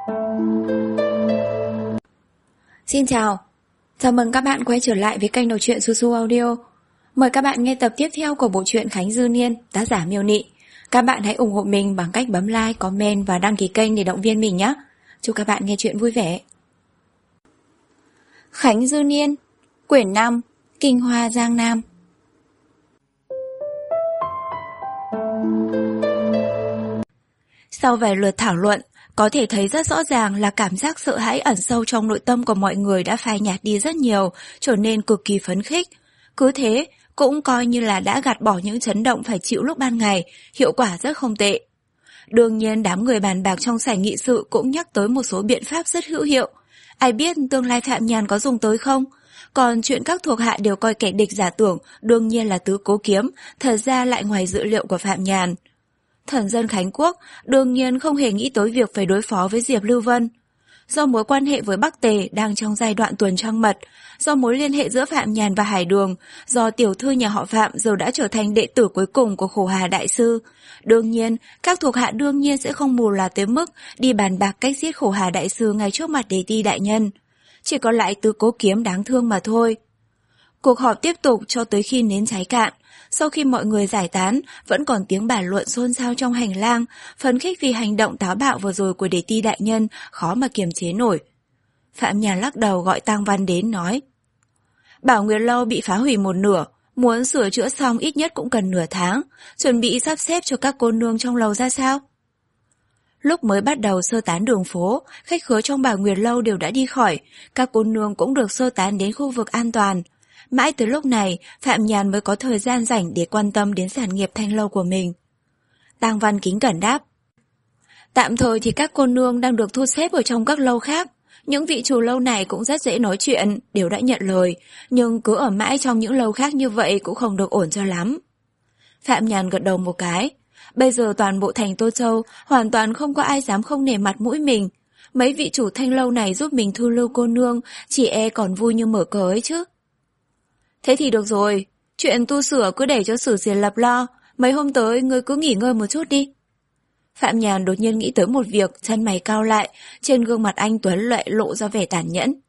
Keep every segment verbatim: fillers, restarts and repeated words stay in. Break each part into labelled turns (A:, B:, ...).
A: Xin chào, chào mừng các bạn quay trở lại với kênh đọc truyện Su Su Audio. Mời các bạn nghe tập tiếp theo của bộ truyện Khánh Dư Niên, tác giả Miêu Nị. Các bạn hãy ủng hộ mình bằng cách bấm like, comment và đăng ký kênh để động viên mình nhé. Chúc các bạn nghe truyện vui vẻ. Khánh Dư Niên, quyển năm, Kinh Hoa Giang Nam. Sau vài lượt thảo luận, có thể thấy rất rõ ràng là cảm giác sợ hãi ẩn sâu trong nội tâm của mọi người đã phai nhạt đi rất nhiều, trở nên cực kỳ phấn khích. Cứ thế, cũng coi như là đã gạt bỏ những chấn động phải chịu lúc ban ngày, hiệu quả rất không tệ. Đương nhiên đám người bàn bạc trong sảnh nghị sự cũng nhắc tới một số biện pháp rất hữu hiệu. Ai biết tương lai Phạm Nhàn có dùng tới không? Còn chuyện các thuộc hạ đều coi kẻ địch giả tưởng đương nhiên là Tứ Cố Kiếm, thật ra lại ngoài dự liệu của Phạm Nhàn. Thần dân Khánh Quốc đương nhiên không hề nghĩ tới việc phải đối phó với Diệp Lưu Vân. Do mối quan hệ với Bắc Tề đang trong giai đoạn tuần trăng mật, do mối liên hệ giữa Phạm Nhàn và Hải Đường, do tiểu thư nhà họ Phạm giờ đã trở thành đệ tử cuối cùng của Khổ Hà Đại Sư. Đương nhiên, các thuộc hạ đương nhiên sẽ không mù là tới mức đi bàn bạc cách giết Khổ Hà Đại Sư ngay trước mặt Đế Ti đại nhân. Chỉ còn lại Tứ Cố Kiếm đáng thương mà thôi. Cuộc họp tiếp tục cho tới khi nến cháy cạn. Sau khi mọi người giải tán, vẫn còn tiếng bàn luận xôn xao trong hành lang, phấn khích vì hành động táo bạo vừa rồi của Đế Ti đại nhân, khó mà kiềm chế nổi. Phạm Nhàn lắc đầu gọi Tang Văn đến nói: Bảo Nguyệt Lâu bị phá hủy một nửa, muốn sửa chữa xong ít nhất cũng cần nửa tháng, chuẩn bị sắp xếp cho các cô nương trong lầu ra sao? Lúc mới bắt đầu sơ tán đường phố, khách khứa trong Bảo Nguyệt Lâu đều đã đi khỏi, các cô nương cũng được sơ tán đến khu vực an toàn. Mãi tới lúc này, Phạm Nhàn mới có thời gian rảnh để quan tâm đến sản nghiệp thanh lâu của mình. Tang Văn kính cẩn đáp: Tạm thời thì các cô nương đang được thu xếp ở trong các lâu khác. Những vị chủ lâu này cũng rất dễ nói chuyện, đều đã nhận lời, nhưng cứ ở mãi trong những lâu khác như vậy cũng không được ổn cho lắm. Phạm Nhàn gật đầu một cái. Bây giờ toàn bộ thành Tô Châu hoàn toàn không có ai dám không nể mặt mũi mình. Mấy vị chủ thanh lâu này giúp mình thu lưu cô nương, chỉ e còn vui như mở cờ ấy chứ. Thế thì được rồi, chuyện tu sửa cứ để cho Sử Diệt Lập lo, mấy hôm tới ngươi cứ nghỉ ngơi một chút đi. Phạm Nhàn đột nhiên nghĩ tới một việc, chân mày cau lại, trên gương mặt anh tuấn lại lộ ra vẻ tàn nhẫn.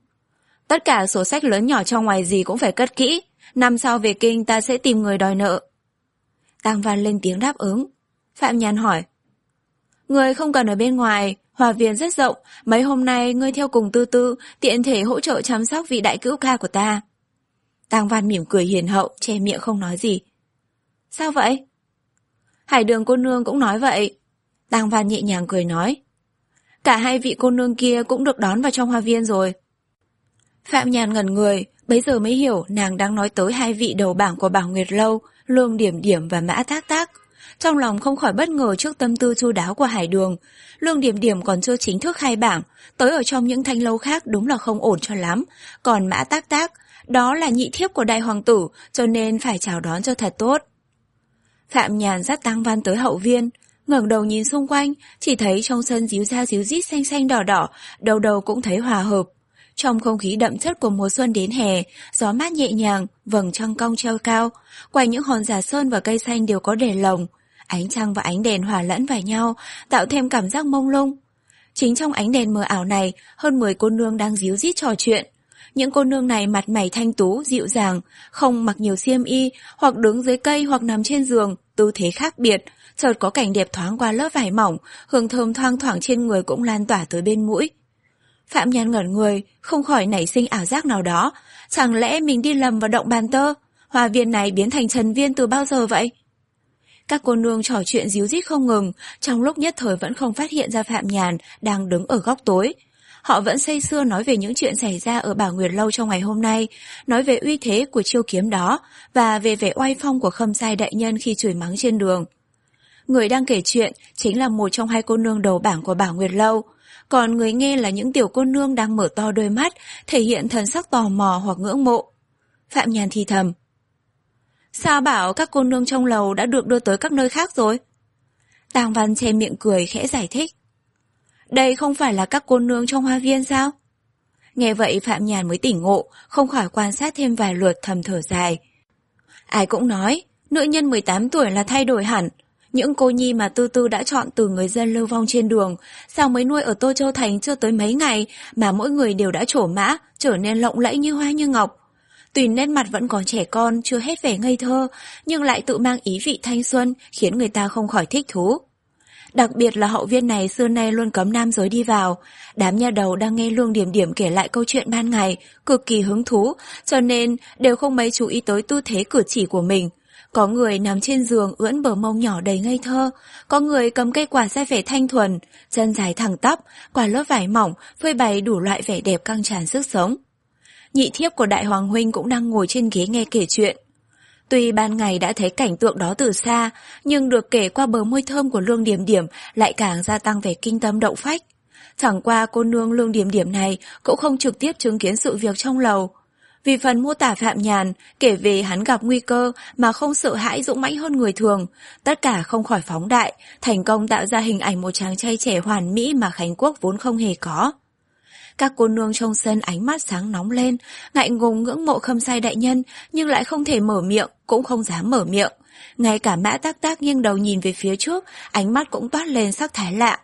A: Tất cả sổ sách lớn nhỏ trong ngoài gì cũng phải cất kỹ, năm sau về kinh ta sẽ tìm người đòi nợ. Tang Văn lên tiếng đáp ứng. Phạm Nhàn hỏi: Ngươi không cần ở bên ngoài, Hòa Viên rất rộng, mấy hôm nay ngươi theo cùng Tư Tư, tiện thể hỗ trợ chăm sóc vị đại cữu ca của ta. Tang Văn mỉm cười hiền hậu, che miệng không nói gì. Sao vậy? Hải Đường cô nương cũng nói vậy. Tang Văn nhẹ nhàng cười nói: Cả hai vị cô nương kia cũng được đón vào trong Hoa Viên rồi. Phạm Nhàn ngẩn người, bấy giờ mới hiểu nàng đang nói tới hai vị đầu bảng của Bảo Nguyệt Lâu, Lương Điểm Điểm và Mã Tác Tác. Trong lòng không khỏi bất ngờ trước tâm tư chu đáo của Hải Đường. Lương Điểm Điểm còn chưa chính thức khai bảng, tới ở trong những thanh lâu khác đúng là không ổn cho lắm. Còn Mã Tác Tác, đó là nhị thiếp của đại hoàng tử, cho nên phải chào đón cho thật tốt. Phạm Nhàn dắt Tang Văn tới hậu viên, ngẩng đầu nhìn xung quanh, chỉ thấy trong sân díu ra díu rít xanh xanh đỏ đỏ, đầu đầu cũng thấy hòa hợp. Trong không khí đậm chất của mùa xuân đến hè, gió mát nhẹ nhàng, vầng trăng cong treo cao, quanh những hòn giả sơn và cây xanh đều có đèn lồng. Ánh trăng và ánh đèn hòa lẫn vào nhau, tạo thêm cảm giác mông lung. Chính trong ánh đèn mờ ảo này, hơn mười cô nương đang díu rít trò chuyện. Những cô nương này mặt mày thanh tú, dịu dàng, không mặc nhiều xiêm y, hoặc đứng dưới cây hoặc nằm trên giường, tư thế khác biệt. Chợt có cảnh đẹp thoáng qua lớp vải mỏng, hương thơm thoang thoảng trên người cũng lan tỏa tới bên mũi. Phạm Nhàn ngẩn người, không khỏi nảy sinh ảo giác nào đó. Chẳng lẽ mình đi lầm vào động Bàn Tơ? Hoa viên này biến thành Trần Viên từ bao giờ vậy? Các cô nương trò chuyện díu dít không ngừng, trong lúc nhất thời vẫn không phát hiện ra Phạm Nhàn đang đứng ở góc tối. Họ vẫn say sưa nói về những chuyện xảy ra ở Bảo Nguyệt Lâu trong ngày hôm nay, nói về uy thế của chiêu kiếm đó và về vẻ oai phong của Khâm Sai đại nhân khi chửi mắng trên đường. Người đang kể chuyện chính là một trong hai cô nương đầu bảng của Bảo Nguyệt Lâu, còn người nghe là những tiểu cô nương đang mở to đôi mắt, thể hiện thần sắc tò mò hoặc ngưỡng mộ. Phạm Nhàn thì thầm: Sao bảo các cô nương trong lầu đã được đưa tới các nơi khác rồi? Tang Văn che miệng cười khẽ giải thích: Đây không phải là các cô nương trong hoa viên sao? Nghe vậy Phạm Nhàn mới tỉnh ngộ, không khỏi quan sát thêm vài lượt thầm thở dài. Ai cũng nói, nữ nhân mười tám tuổi là thay đổi hẳn, Những cô nhi mà Tư Tư đã chọn từ người dân lưu vong trên đường, sao mới nuôi ở Tô Châu Thành chưa tới mấy ngày mà mỗi người đều đã trổ mã, trở nên lộng lẫy như hoa như ngọc. Tuy nét mặt vẫn còn trẻ con, chưa hết vẻ ngây thơ, nhưng lại tự mang ý vị thanh xuân, khiến người ta không khỏi thích thú. Đặc biệt là hậu viên này xưa nay luôn cấm nam giới đi vào. Đám nha đầu đang nghe Lương Điểm Điểm kể lại câu chuyện ban ngày, cực kỳ hứng thú, cho nên đều không mấy chú ý tới tư thế cử chỉ của mình. Có người nằm trên giường ưỡn bờ mông nhỏ đầy ngây thơ, có người cầm cây quạt ra vẻ thanh thuần, chân dài thẳng tắp, qua lớp vải mỏng, phơi bày đủ loại vẻ đẹp căng tràn sức sống. Nhị thiếp của Đại Hoàng huynh cũng đang ngồi trên ghế nghe kể chuyện. Tuy ban ngày đã thấy cảnh tượng đó từ xa, nhưng được kể qua bờ môi thơm của Lương Điểm Điểm lại càng gia tăng vẻ kinh tâm động phách. Chẳng qua cô nương Lương Điểm Điểm này cũng không trực tiếp chứng kiến sự việc trong lầu. Vì phần mô tả Phạm Nhàn, kể về hắn gặp nguy cơ mà không sợ hãi dũng mãnh hơn người thường, tất cả không khỏi phóng đại, thành công tạo ra hình ảnh một chàng trai trẻ hoàn mỹ mà Khánh Quốc vốn không hề có. Các cô nương trong sân ánh mắt sáng nóng lên, ngại ngùng ngưỡng mộ Khâm Sai đại nhân, nhưng lại không thể mở miệng, cũng không dám mở miệng. Ngay cả Mã Tắc Tác nghiêng đầu nhìn về phía trước, ánh mắt cũng toát lên sắc thái lạ.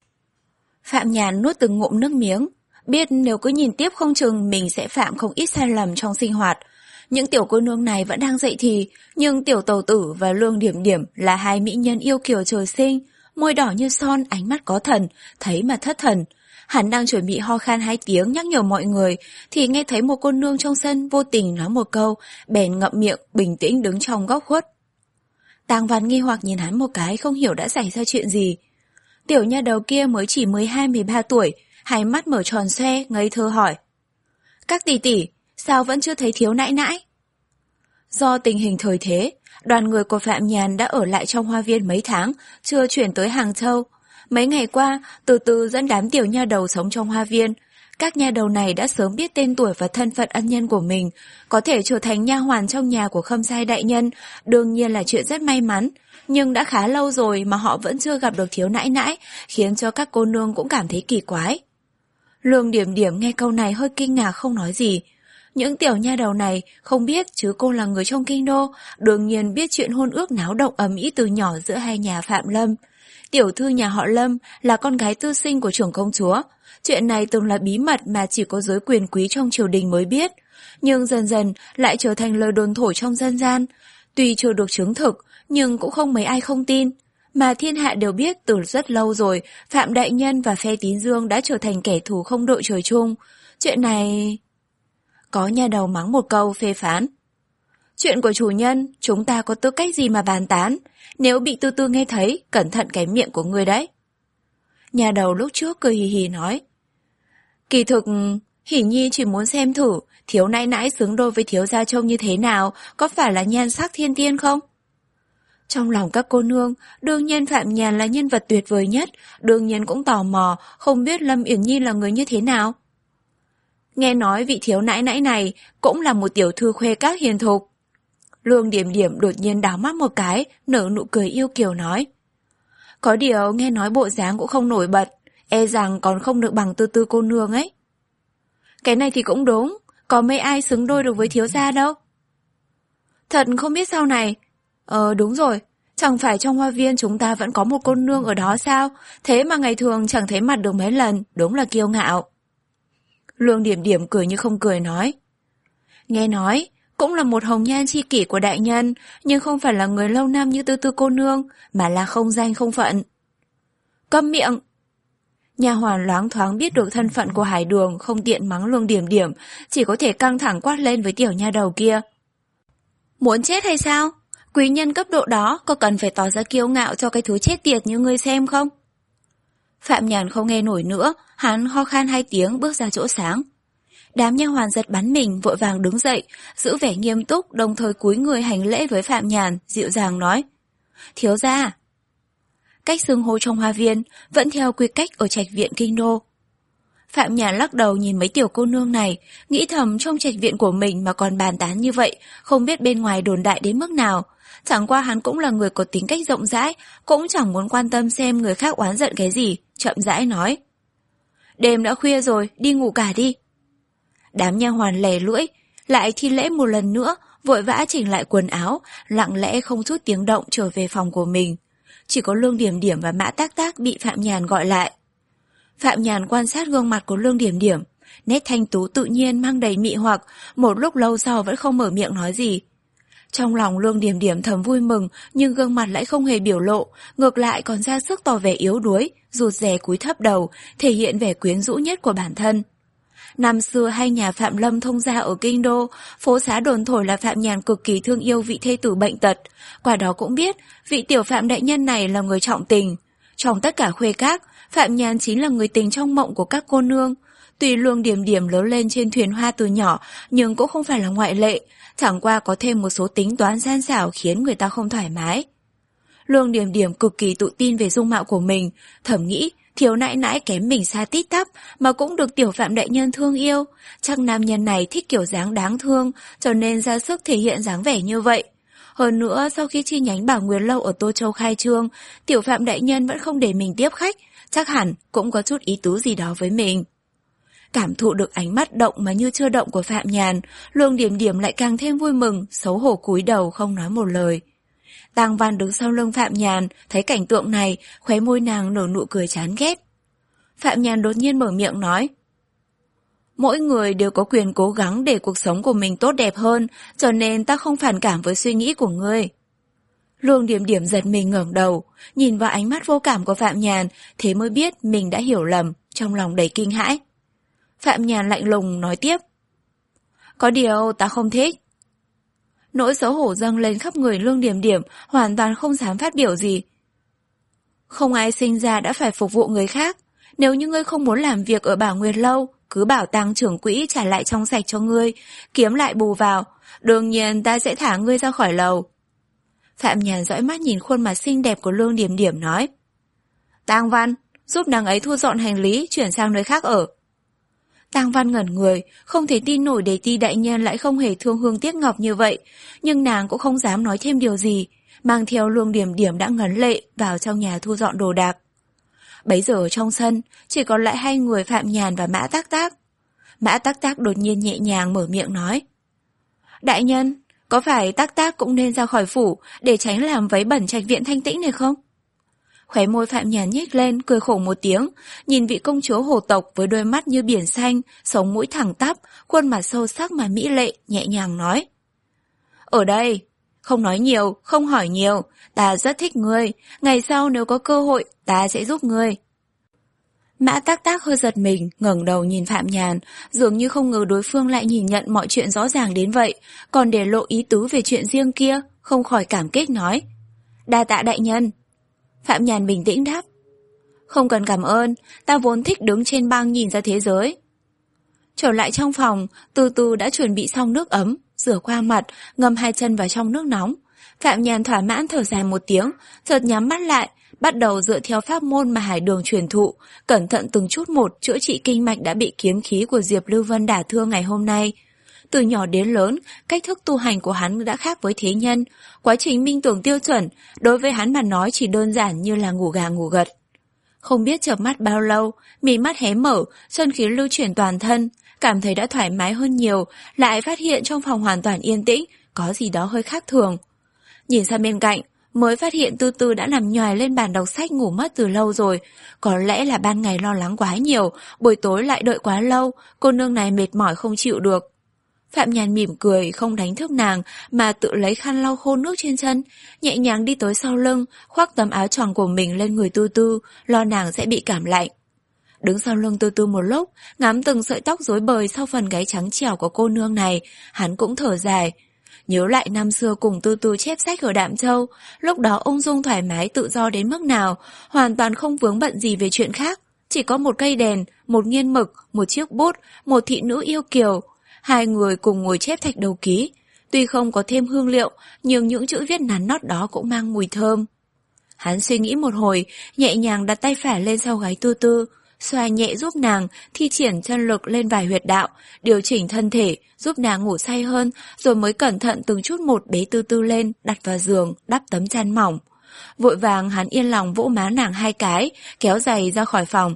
A: Phạm Nhàn nuốt từng ngụm nước miếng, biết nếu cứ nhìn tiếp không chừng mình sẽ phạm không ít sai lầm trong sinh hoạt. Những tiểu cô nương này vẫn đang dậy thì, nhưng tiểu tàu tử và Lương Điểm Điểm là hai mỹ nhân yêu kiều trời sinh, môi đỏ như son, ánh mắt có thần, thấy mà thất thần. Hắn đang chuẩn bị ho khan hai tiếng nhắc nhở mọi người, thì nghe thấy một cô nương trong sân vô tình nói một câu, bèn ngậm miệng, bình tĩnh đứng trong góc khuất. Tang Văn nghi hoặc nhìn hắn một cái, không hiểu đã xảy ra chuyện gì. Tiểu nha đầu kia mới chỉ mười hai mười ba tuổi, hai mắt mở tròn xoe, ngây thơ hỏi. Các tỷ tỷ, sao vẫn chưa thấy thiếu nãi nãi? Do tình hình thời thế, đoàn người của Phạm Nhàn đã ở lại trong hoa viên mấy tháng, chưa chuyển tới Hàng Châu. Mấy ngày qua, từ từ dẫn đám tiểu nha đầu sống trong hoa viên. Các nha đầu này đã sớm biết tên tuổi và thân phận ân nhân của mình, có thể trở thành nha hoàn trong nhà của Khâm Sai đại nhân, đương nhiên là chuyện rất may mắn. Nhưng đã khá lâu rồi mà họ vẫn chưa gặp được thiếu nãi nãi, khiến cho các cô nương cũng cảm thấy kỳ quái. Lương Điểm Điểm nghe câu này hơi kinh ngạc không nói gì. Những tiểu nha đầu này không biết chứ cô là người trong kinh đô, đương nhiên biết chuyện hôn ước náo động ầm ĩ từ nhỏ giữa hai nhà Phạm Lâm. Tiểu thư nhà họ Lâm là con gái tư sinh của trưởng công chúa. Chuyện này từng là bí mật mà chỉ có giới quyền quý trong triều đình mới biết, nhưng dần dần lại trở thành lời đồn thổi trong dân gian. Tuy chưa được chứng thực, nhưng cũng không mấy ai không tin. Mà thiên hạ đều biết từ rất lâu rồi, Phạm Đại Nhân và phe Tín Dương đã trở thành kẻ thù không đội trời chung. Chuyện này... Có nha đầu mắng một câu phê phán. Chuyện của chủ nhân, chúng ta có tư cách gì mà bàn tán? Nếu bị Tư Tư nghe thấy, cẩn thận cái miệng của ngươi đấy. Nhà đầu lúc trước cười hì hì nói. Kỳ thực, Hỉ Nhi chỉ muốn xem thử, thiếu nãi nãi xứng đôi với thiếu gia trông như thế nào, có phải là nhan sắc thiên tiên không? Trong lòng các cô nương, đương nhiên Phạm Nhàn là nhân vật tuyệt vời nhất, đương nhiên cũng tò mò, không biết Lâm Uyển Nhi là người như thế nào. Nghe nói vị thiếu nãi nãi này cũng là một tiểu thư khuê các hiền thục. Lương Điểm Điểm đột nhiên đảo mắt một cái, nở nụ cười yêu kiều nói. Có điều nghe nói bộ dáng cũng không nổi bật, e rằng còn không được bằng Tư Tư cô nương ấy. Cái này thì cũng đúng, có mấy ai xứng đôi được với thiếu gia đâu. Thật không biết sau này. Ờ đúng rồi, chẳng phải trong hoa viên chúng ta vẫn có một cô nương ở đó sao, thế mà ngày thường chẳng thấy mặt được mấy lần, đúng là kiêu ngạo. Lương Điểm Điểm cười như không cười nói. Nghe nói, cũng là một hồng nhan chi kỷ của đại nhân, nhưng không phải là người lâu năm như Tư Tư cô nương, mà là không danh không phận. Câm miệng! Nha hoàn loáng thoáng biết được thân phận của Hải Đường, không tiện mắng Lương Điểm Điểm, chỉ có thể căng thẳng quát lên với tiểu nha đầu kia. Muốn chết hay sao? Quý nhân cấp độ đó có cần phải tỏ ra kiêu ngạo cho cái thứ chết tiệt như ngươi xem không? Phạm Nhàn không nghe nổi nữa, hắn ho khan hai tiếng bước ra chỗ sáng. Đám nha hoàn giật bắn mình, vội vàng đứng dậy, giữ vẻ nghiêm túc, đồng thời cúi người hành lễ với Phạm Nhàn, dịu dàng nói. Thiếu gia. Cách xưng hô trong hoa viên vẫn theo quy cách ở trạch viện kinh đô. Phạm Nhàn lắc đầu nhìn mấy tiểu cô nương này, nghĩ thầm trong trạch viện của mình mà còn bàn tán như vậy, không biết bên ngoài đồn đại đến mức nào. Chẳng qua hắn cũng là người có tính cách rộng rãi, cũng chẳng muốn quan tâm xem người khác oán giận cái gì, chậm rãi nói. Đêm đã khuya rồi, đi ngủ cả đi. Đám nha hoàn lè lưỡi, lại thi lễ một lần nữa, vội vã chỉnh lại quần áo, lặng lẽ không chút tiếng động trở về phòng của mình. chỉ có Lương Điểm Điểm và Mã Tác Tác bị Phạm Nhàn gọi lại. Phạm Nhàn quan sát gương mặt của Lương Điểm Điểm, nét thanh tú tự nhiên mang đầy mị hoặc, một lúc lâu sau vẫn không mở miệng nói gì. Trong lòng Lương Điểm Điểm thầm vui mừng, nhưng gương mặt lại không hề biểu lộ, ngược lại còn ra sức tỏ vẻ yếu đuối, rụt rè cúi thấp đầu, thể hiện vẻ quyến rũ nhất của bản thân. Năm xưa hai nhà Phạm Lâm thông gia ở Kinh Đô, phố xá đồn thổi là Phạm Nhàn cực kỳ thương yêu vị thê tử bệnh tật, qua đó cũng biết vị tiểu Phạm đại nhân này là người trọng tình. Trong tất cả khuê các, Phạm Nhàn chính là người tình trong mộng của các cô nương. Tuy Lương Điểm Điểm lớn lên trên thuyền hoa từ nhỏ, nhưng cũng không phải là ngoại lệ, chẳng qua có thêm một số tính toán gian xảo khiến người ta không thoải mái. Lương Điểm Điểm cực kỳ tự tin về dung mạo của mình, thầm nghĩ thiếu nãi nãi kém mình xa tít tắp mà cũng được tiểu Phạm đại nhân thương yêu, chắc nam nhân này thích kiểu dáng đáng thương, cho nên ra sức thể hiện dáng vẻ như vậy. Hơn nữa, sau khi chi nhánh Bảo Nguyệt Lâu ở Tô Châu khai trương, tiểu Phạm đại nhân vẫn không để mình tiếp khách, chắc hẳn cũng có chút ý tứ gì đó với mình. Cảm thụ được ánh mắt động mà như chưa động của Phạm Nhàn, Lương Điểm Điểm lại càng thêm vui mừng, xấu hổ cúi đầu không nói một lời. Tang Văn đứng sau lưng Phạm Nhàn, thấy cảnh tượng này, khóe môi nàng nở nụ cười chán ghét. Phạm Nhàn đột nhiên mở miệng nói: mỗi người đều có quyền cố gắng để cuộc sống của mình tốt đẹp hơn, cho nên ta không phản cảm với suy nghĩ của ngươi. Lương Điểm Điểm giật mình ngẩng đầu, nhìn vào ánh mắt vô cảm của Phạm Nhàn, thế mới biết mình đã hiểu lầm, trong lòng đầy kinh hãi. Phạm Nhàn lạnh lùng nói tiếp: có điều ta không thích. Nỗi xấu hổ dâng lên khắp người Lương Điểm Điểm, hoàn toàn không dám phát biểu gì. Không ai sinh ra đã phải phục vụ người khác. Nếu như ngươi không muốn làm việc ở Bảo Nguyệt Lâu, cứ bảo Tang trưởng quỹ trả lại trong sạch cho ngươi, kiếm lại bù vào. Đương nhiên ta sẽ thả ngươi ra khỏi lầu. Phạm Nhàn dõi mắt nhìn khuôn mặt xinh đẹp của Lương Điểm Điểm nói: Tang Văn, giúp nàng ấy thu dọn hành lý, chuyển sang nơi khác ở. Tang Văn ngẩn người, không thể tin nổi Đề Ti đại nhân lại không hề thương hương tiếc ngọc như vậy, nhưng nàng cũng không dám nói thêm điều gì, mang theo Lương Điểm Điểm đã ngấn lệ vào trong nhà thu dọn đồ đạc. Bấy giờ trong sân, chỉ còn lại hai người Phạm Nhàn và Mã Tác Tác. Mã Tác Tác đột nhiên nhẹ nhàng mở miệng nói: đại nhân, có phải Tác Tác cũng nên ra khỏi phủ để tránh làm vấy bẩn trạch viện thanh tĩnh này không? Khóe môi Phạm Nhàn nhếch lên, cười khổ một tiếng, nhìn vị công chúa hồ tộc với đôi mắt như biển xanh, sống mũi thẳng tắp, khuôn mặt sâu sắc mà mỹ lệ, nhẹ nhàng nói: ở đây, không nói nhiều, không hỏi nhiều, ta rất thích ngươi, ngày sau nếu có cơ hội, ta sẽ giúp ngươi. Mã Tác Tác hơi giật mình, ngẩng đầu nhìn Phạm Nhàn, dường như không ngờ đối phương lại nhìn nhận mọi chuyện rõ ràng đến vậy, còn để lộ ý tứ về chuyện riêng kia, không khỏi cảm kích nói: đa tạ đại nhân. Phạm Nhàn bình tĩnh đáp: không cần cảm ơn, ta vốn thích đứng trên băng nhìn ra thế giới. Trở lại trong phòng, từ từ đã chuẩn bị xong nước ấm, rửa qua mặt, ngâm hai chân vào trong nước nóng. Phạm Nhàn thỏa mãn thở dài một tiếng, chợt nhắm mắt lại, bắt đầu dựa theo pháp môn mà Hải Đường truyền thụ, cẩn thận từng chút một chữa trị kinh mạch đã bị kiếm khí của Diệp Lưu Vân đả thương ngày hôm nay. Từ nhỏ đến lớn, cách thức tu hành của hắn đã khác với thế nhân, quá trình minh tưởng tiêu chuẩn, đối với hắn mà nói chỉ đơn giản như là ngủ gà ngủ gật. Không biết chợp mắt bao lâu, mí mắt hé mở, chân khí lưu chuyển toàn thân, cảm thấy đã thoải mái hơn nhiều, lại phát hiện trong phòng hoàn toàn yên tĩnh, có gì đó hơi khác thường. Nhìn sang bên cạnh, mới phát hiện Tư Tư đã nằm nhoài lên bàn đọc sách ngủ mất từ lâu rồi. Có lẽ là ban ngày lo lắng quá nhiều, buổi tối lại đợi quá lâu, cô nương này mệt mỏi không chịu được. Phạm Nhàn mỉm cười, không đánh thức nàng, mà tự lấy khăn lau khô nước trên chân, nhẹ nhàng đi tới sau lưng, khoác tấm áo choàng của mình lên người Tư Tư, lo nàng sẽ bị cảm lạnh. Đứng sau lưng Tư Tư một lúc, ngắm từng sợi tóc rối bời sau phần gáy trắng trẻo của cô nương này, hắn cũng thở dài. Nhớ lại năm xưa cùng Tư Tư chép sách ở Đạm Châu, lúc đó ung dung thoải mái tự do đến mức nào, hoàn toàn không vướng bận gì về chuyện khác. Chỉ có một cây đèn, một nghiên mực, một chiếc bút, một thị nữ yêu kiều. Hai người cùng ngồi chép thạch đầu ký. Tuy không có thêm hương liệu, nhưng những chữ viết nắn nót đó cũng mang mùi thơm. Hắn suy nghĩ một hồi, nhẹ nhàng đặt tay phải lên sau gáy Tư Tư, xoa nhẹ giúp nàng, thi triển chân lực lên vài huyệt đạo, điều chỉnh thân thể, giúp nàng ngủ say hơn, rồi mới cẩn thận từng chút một bế Tư Tư lên, đặt vào giường, đắp tấm chăn mỏng. Vội vàng hắn yên lòng vỗ má nàng hai cái, kéo giày ra khỏi phòng.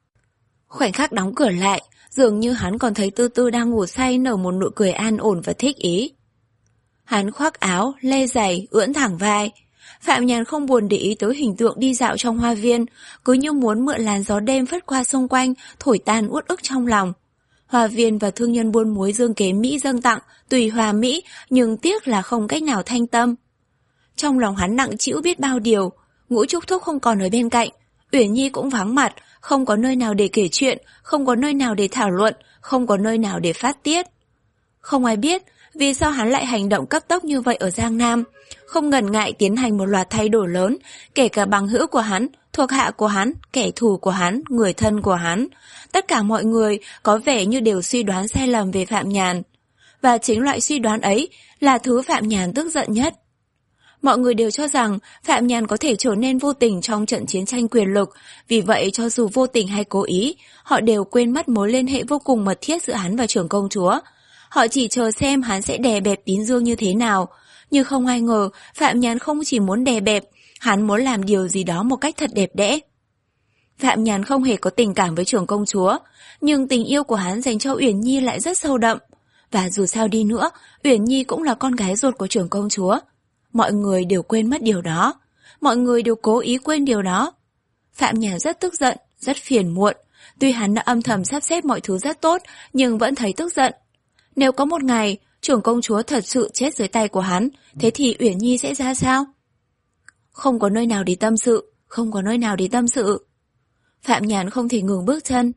A: Khoảnh khắc đóng cửa lại, dường như hắn còn thấy Tư Tư đang ngủ say nở một nụ cười an ổn và thích ý. Hắn khoác áo, lê giày, ưỡn thẳng vai. Phạm Nhàn không buồn để ý tới hình tượng đi dạo trong hoa viên, cứ như muốn mượn làn gió đêm phất qua xung quanh, thổi tan uất ức trong lòng. Hoa viên và thương nhân buôn muối dương kế Mỹ dâng tặng, tùy hòa Mỹ, nhưng tiếc là không cách nào thanh tâm. Trong lòng hắn nặng trĩu biết bao điều, Ngũ Trúc Thúc không còn ở bên cạnh, Uyển Nhi cũng vắng mặt, không có nơi nào để kể chuyện, không có nơi nào để thảo luận, không có nơi nào để phát tiết. Không ai biết vì sao hắn lại hành động cấp tốc như vậy ở Giang Nam, không ngần ngại tiến hành một loạt thay đổi lớn, kể cả bằng hữu của hắn, thuộc hạ của hắn, kẻ thù của hắn, người thân của hắn. Tất cả mọi người có vẻ như đều suy đoán sai lầm về Phạm Nhàn. Và chính loại suy đoán ấy là thứ Phạm Nhàn tức giận nhất. Mọi người đều cho rằng Phạm Nhàn có thể trở nên vô tình trong trận chiến tranh quyền lực, vì vậy cho dù vô tình hay cố ý, họ đều quên mất mối liên hệ vô cùng mật thiết giữa hắn và trưởng công chúa. Họ chỉ chờ xem hắn sẽ đè bẹp Tín Dương như thế nào. Nhưng không ai ngờ Phạm Nhàn không chỉ muốn đè bẹp, hắn muốn làm điều gì đó một cách thật đẹp đẽ. Phạm Nhàn không hề có tình cảm với trưởng công chúa, nhưng tình yêu của hắn dành cho Uyển Nhi lại rất sâu đậm. Và dù sao đi nữa, Uyển Nhi cũng là con gái ruột của trưởng công chúa. Mọi người đều quên mất điều đó. Mọi người đều cố ý quên điều đó. Phạm Nhàn rất tức giận, rất phiền muộn. Tuy hắn đã âm thầm sắp xếp mọi thứ rất tốt, nhưng vẫn thấy tức giận. Nếu có một ngày, trưởng công chúa thật sự chết dưới tay của hắn, thế thì Uyển Nhi sẽ ra sao? Không có nơi nào để tâm sự, không có nơi nào để tâm sự. Phạm Nhàn không thể ngừng bước chân.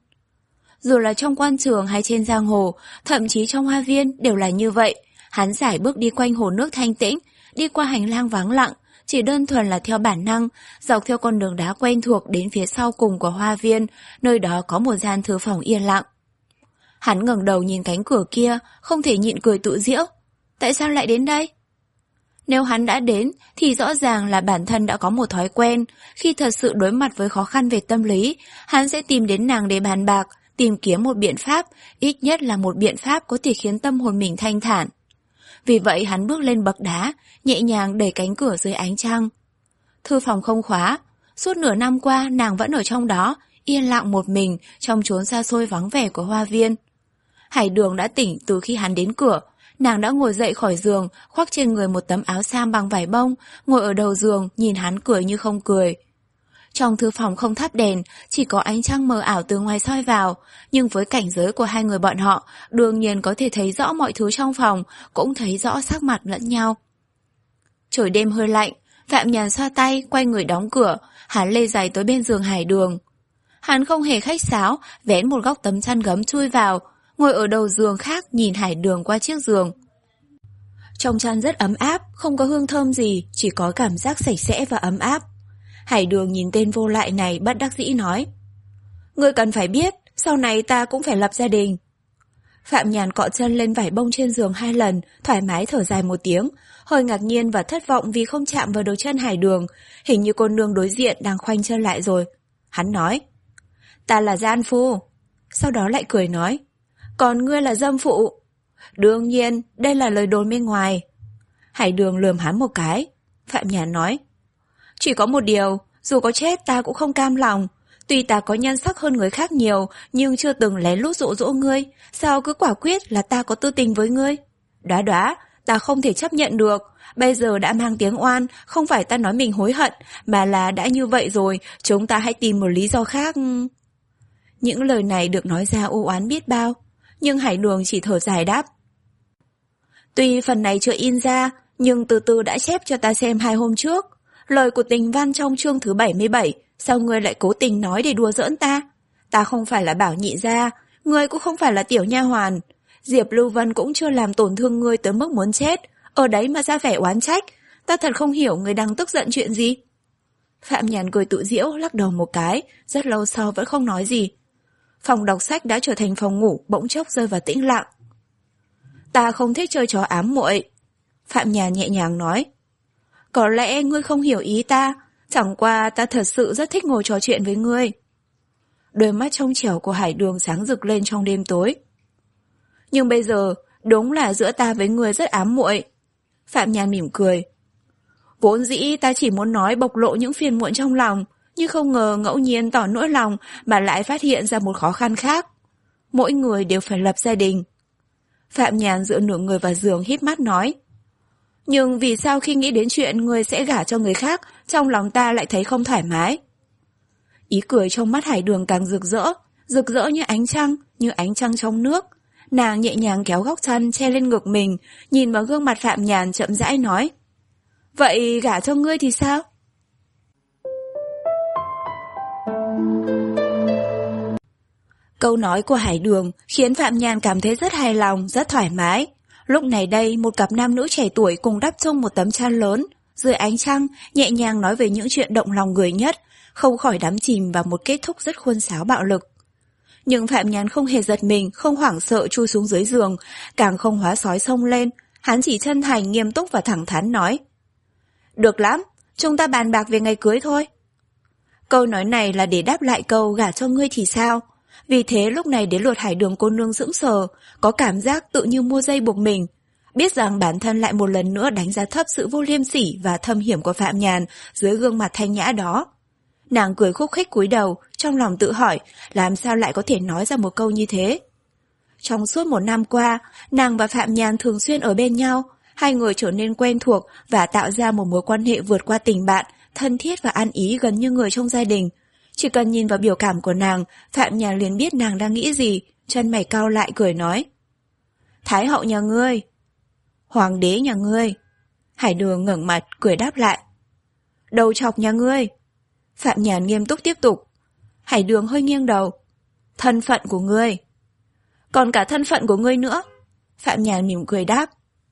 A: Dù là trong quan trường hay trên giang hồ, thậm chí trong hoa viên đều là như vậy. Hắn sải bước đi quanh hồ nước thanh tĩnh, đi qua hành lang vắng lặng, chỉ đơn thuần là theo bản năng, dọc theo con đường đá quen thuộc đến phía sau cùng của hoa viên, nơi đó có một gian thư phòng yên lặng. Hắn ngẩng đầu nhìn cánh cửa kia, không thể nhịn cười tự giễu. Tại sao lại đến đây? Nếu hắn đã đến, thì rõ ràng là bản thân đã có một thói quen. Khi thật sự đối mặt với khó khăn về tâm lý, hắn sẽ tìm đến nàng để bàn bạc, tìm kiếm một biện pháp, ít nhất là một biện pháp có thể khiến tâm hồn mình thanh thản. Vì vậy hắn bước lên bậc đá, nhẹ nhàng đẩy cánh cửa dưới ánh trăng. Thư phòng không khóa. Suốt nửa năm qua nàng vẫn ở trong đó, yên lặng một mình trong chốn xa xôi vắng vẻ của hoa viên. Hải Đường đã tỉnh từ khi hắn đến cửa. Nàng đã ngồi dậy khỏi giường, khoác trên người một tấm áo sam bằng vải bông, ngồi ở đầu giường nhìn hắn cười như không cười. Trong thư phòng không thắp đèn, chỉ có ánh trăng mờ ảo từ ngoài soi vào, nhưng với cảnh giới của hai người bọn họ, đương nhiên có thể thấy rõ mọi thứ trong phòng, cũng thấy rõ sắc mặt lẫn nhau. Trời đêm hơi lạnh, Phạm Nhàn xoa tay, quay người đóng cửa, hắn lê giày tới bên giường Hải Đường. Hắn không hề khách sáo, vén một góc tấm chăn gấm chui vào, ngồi ở đầu giường khác nhìn Hải Đường qua chiếc giường. Trong chăn rất ấm áp, không có hương thơm gì, chỉ có cảm giác sạch sẽ và ấm áp. Hải Đường nhìn tên vô lại này bất đắc dĩ nói: Ngươi cần phải biết, sau này ta cũng phải lập gia đình. Phạm Nhàn cọ chân lên vải bông trên giường hai lần, thoải mái thở dài một tiếng, hơi ngạc nhiên và thất vọng vì không chạm vào đầu chân Hải Đường, hình như cô nương đối diện đang khoanh chân lại rồi. Hắn nói: Ta là gian phu. Sau đó lại cười nói: Còn ngươi là dâm phụ. Đương nhiên, đây là lời đồn bên ngoài. Hải Đường lườm hắn một cái. Phạm Nhàn nói: Chỉ có một điều, dù có chết ta cũng không cam lòng. Tuy ta có nhan sắc hơn người khác nhiều, nhưng chưa từng lén lút dụ dỗ ngươi. Sao cứ quả quyết là ta có tư tình với ngươi? Đoá đoá, ta không thể chấp nhận được. Bây giờ đã mang tiếng oan, không phải ta nói mình hối hận, mà là đã như vậy rồi, chúng ta hãy tìm một lý do khác. Những lời này được nói ra u oán biết bao, nhưng Hải Đường chỉ thở dài đáp: Tuy phần này chưa in ra, nhưng từ từ đã chép cho ta xem hai hôm trước. Lời của tình văn trong chương thứ bảy mươi bảy, sao ngươi lại cố tình nói để đùa giỡn ta? Ta không phải là Bảo Nhị gia, ngươi cũng không phải là tiểu nha hoàn. Diệp Lưu Vân cũng chưa làm tổn thương ngươi tới mức muốn chết, ở đấy mà ra vẻ oán trách. Ta thật không hiểu ngươi đang tức giận chuyện gì. Phạm Nhàn cười tự giễu, lắc đầu một cái, rất lâu sau vẫn không nói gì. Phòng đọc sách đã trở thành phòng ngủ, bỗng chốc rơi vào tĩnh lặng. Ta không thích chơi trò ám muội. Phạm Nhàn nhẹ nhàng nói: Có lẽ ngươi không hiểu ý ta, chẳng qua ta thật sự rất thích ngồi trò chuyện với ngươi. Đôi mắt trong trẻo của Hải Đường sáng rực lên trong đêm tối. Nhưng bây giờ, đúng là giữa ta với ngươi rất ám muội. Phạm Nhàn mỉm cười. Vốn dĩ ta chỉ muốn nói bộc lộ những phiền muộn trong lòng, nhưng không ngờ ngẫu nhiên tỏ nỗi lòng mà lại phát hiện ra một khó khăn khác. Mỗi người đều phải lập gia đình. Phạm Nhàn dựa nửa người vào giường híp mắt nói: Nhưng vì sao khi nghĩ đến chuyện ngươi sẽ gả cho người khác, trong lòng ta lại thấy không thoải mái? Ý cười trong mắt Hải Đường càng rực rỡ, rực rỡ như ánh trăng, như ánh trăng trong nước. Nàng nhẹ nhàng kéo góc chăn che lên ngực mình, nhìn vào gương mặt Phạm Nhàn chậm rãi nói. Vậy gả cho ngươi thì sao? Câu nói của Hải Đường khiến Phạm Nhàn cảm thấy rất hài lòng, rất thoải mái. Lúc này đây, một cặp nam nữ trẻ tuổi cùng đắp chung một tấm chăn lớn, dưới ánh trăng, nhẹ nhàng nói về những chuyện động lòng người nhất, không khỏi đắm chìm vào một kết thúc rất khuôn sáo bạo lực. Nhưng Phạm Nhàn không hề giật mình, không hoảng sợ chui xuống dưới giường, càng không hóa sói xông lên, hắn chỉ chân thành, nghiêm túc và thẳng thắn nói. Được lắm, chúng ta bàn bạc về ngày cưới thôi. Câu nói này là để đáp lại câu gả cho ngươi thì sao? Vì thế lúc này đến lượt Hải Đường cô nương sững sờ, có cảm giác tự như mua dây buộc mình. Biết rằng bản thân lại một lần nữa đánh giá thấp sự vô liêm sỉ và thâm hiểm của Phạm Nhàn dưới gương mặt thanh nhã đó. Nàng cười khúc khích cúi đầu, trong lòng tự hỏi làm sao lại có thể nói ra một câu như thế. Trong suốt một năm qua, nàng và Phạm Nhàn thường xuyên ở bên nhau, hai người trở nên quen thuộc và tạo ra một mối quan hệ vượt qua tình bạn, thân thiết và ăn ý gần như người trong gia đình. Chỉ cần nhìn vào biểu cảm của nàng, Phạm Nhàn liền biết nàng đang nghĩ gì, chân mày cau lại cười nói. Thái hậu nhà ngươi. Hoàng đế nhà ngươi. Hải Đường ngẩng mặt, cười đáp lại. Đầu chọc nhà ngươi. Phạm Nhàn nghiêm túc tiếp tục. Hải Đường hơi nghiêng đầu. Thân phận của ngươi. Còn cả thân phận của ngươi nữa. Phạm Nhàn mỉm cười đáp.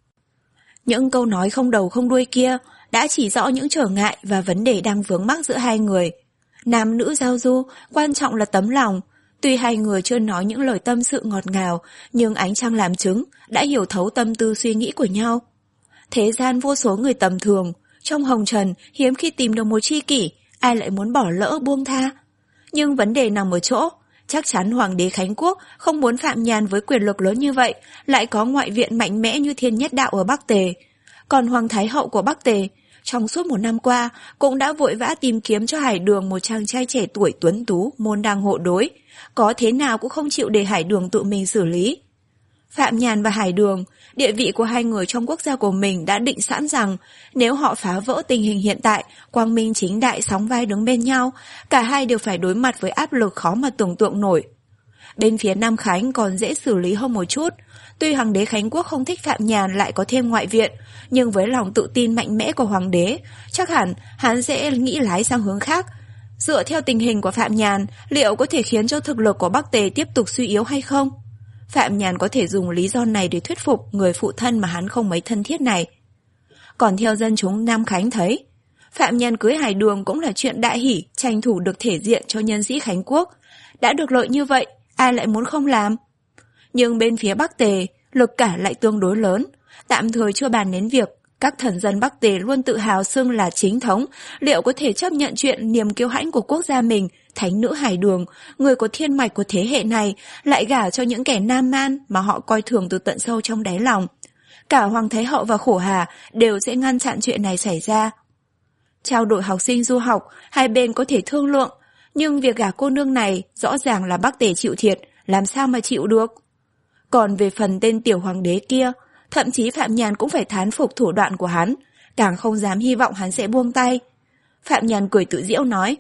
A: Những câu nói không đầu không đuôi kia đã chỉ rõ những trở ngại và vấn đề đang vướng mắc giữa hai người. Nam nữ giao du, quan trọng là tấm lòng. Tuy hai người chưa nói những lời tâm sự ngọt ngào, nhưng ánh trăng làm chứng đã hiểu thấu tâm tư suy nghĩ của nhau. Thế gian vô số người tầm thường, trong hồng trần hiếm khi tìm được một tri kỷ, ai lại muốn bỏ lỡ buông tha. Nhưng vấn đề nằm ở chỗ, chắc chắn Hoàng đế Khánh Quốc không muốn Phạm Nhàn với quyền lực lớn như vậy, lại có ngoại viện mạnh mẽ như Thiên Nhất Đạo ở Bắc Tề. Còn Hoàng Thái Hậu của Bắc Tề, trong suốt một năm qua, cũng đã vội vã tìm kiếm cho Hải Đường một chàng trai trẻ tuổi tuấn tú, môn đăng hộ đối, có thế nào cũng không chịu để Hải Đường tự mình xử lý. Phạm Nhàn và Hải Đường, địa vị của hai người trong quốc gia của mình đã định sẵn rằng nếu họ phá vỡ tình hình hiện tại, quang minh chính đại sóng vai đứng bên nhau, cả hai đều phải đối mặt với áp lực khó mà tưởng tượng nổi. Bên phía Nam Khánh còn dễ xử lý hơn một chút, tuy Hoàng đế Khánh Quốc không thích Phạm Nhàn lại có thêm ngoại viện, nhưng với lòng tự tin mạnh mẽ của Hoàng đế, chắc hẳn hắn sẽ nghĩ lái sang hướng khác. Dựa theo tình hình của Phạm Nhàn, liệu có thể khiến cho thực lực của Bắc Tề tiếp tục suy yếu hay không? Phạm Nhàn có thể dùng lý do này để thuyết phục người phụ thân mà hắn không mấy thân thiết này. Còn theo dân chúng Nam Khánh thấy, Phạm Nhàn cưới Hải Đường cũng là chuyện đại hỷ, tranh thủ được thể diện cho nhân sĩ Khánh Quốc. Đã được lợi như vậy, ai lại muốn không làm? Nhưng bên phía Bắc Tề, lực cản lại tương đối lớn, tạm thời chưa bàn đến việc các thần dân Bắc Tề luôn tự hào xưng là chính thống, liệu có thể chấp nhận chuyện niềm kiêu hãnh của quốc gia mình, thánh nữ Hải Đường, người có thiên mạch của thế hệ này, lại gả cho những kẻ nam man mà họ coi thường từ tận sâu trong đáy lòng. Cả Hoàng Thái Hậu và Khổ Hà đều sẽ ngăn chặn chuyện này xảy ra. Trao đổi học sinh du học, hai bên có thể thương lượng, nhưng việc gả cô nương này rõ ràng là Bắc Tề chịu thiệt, làm sao mà chịu được. Còn về phần tên tiểu hoàng đế kia, thậm chí Phạm Nhàn cũng phải thán phục thủ đoạn của hắn, càng không dám hy vọng hắn sẽ buông tay. Phạm Nhàn cười tự giễu nói,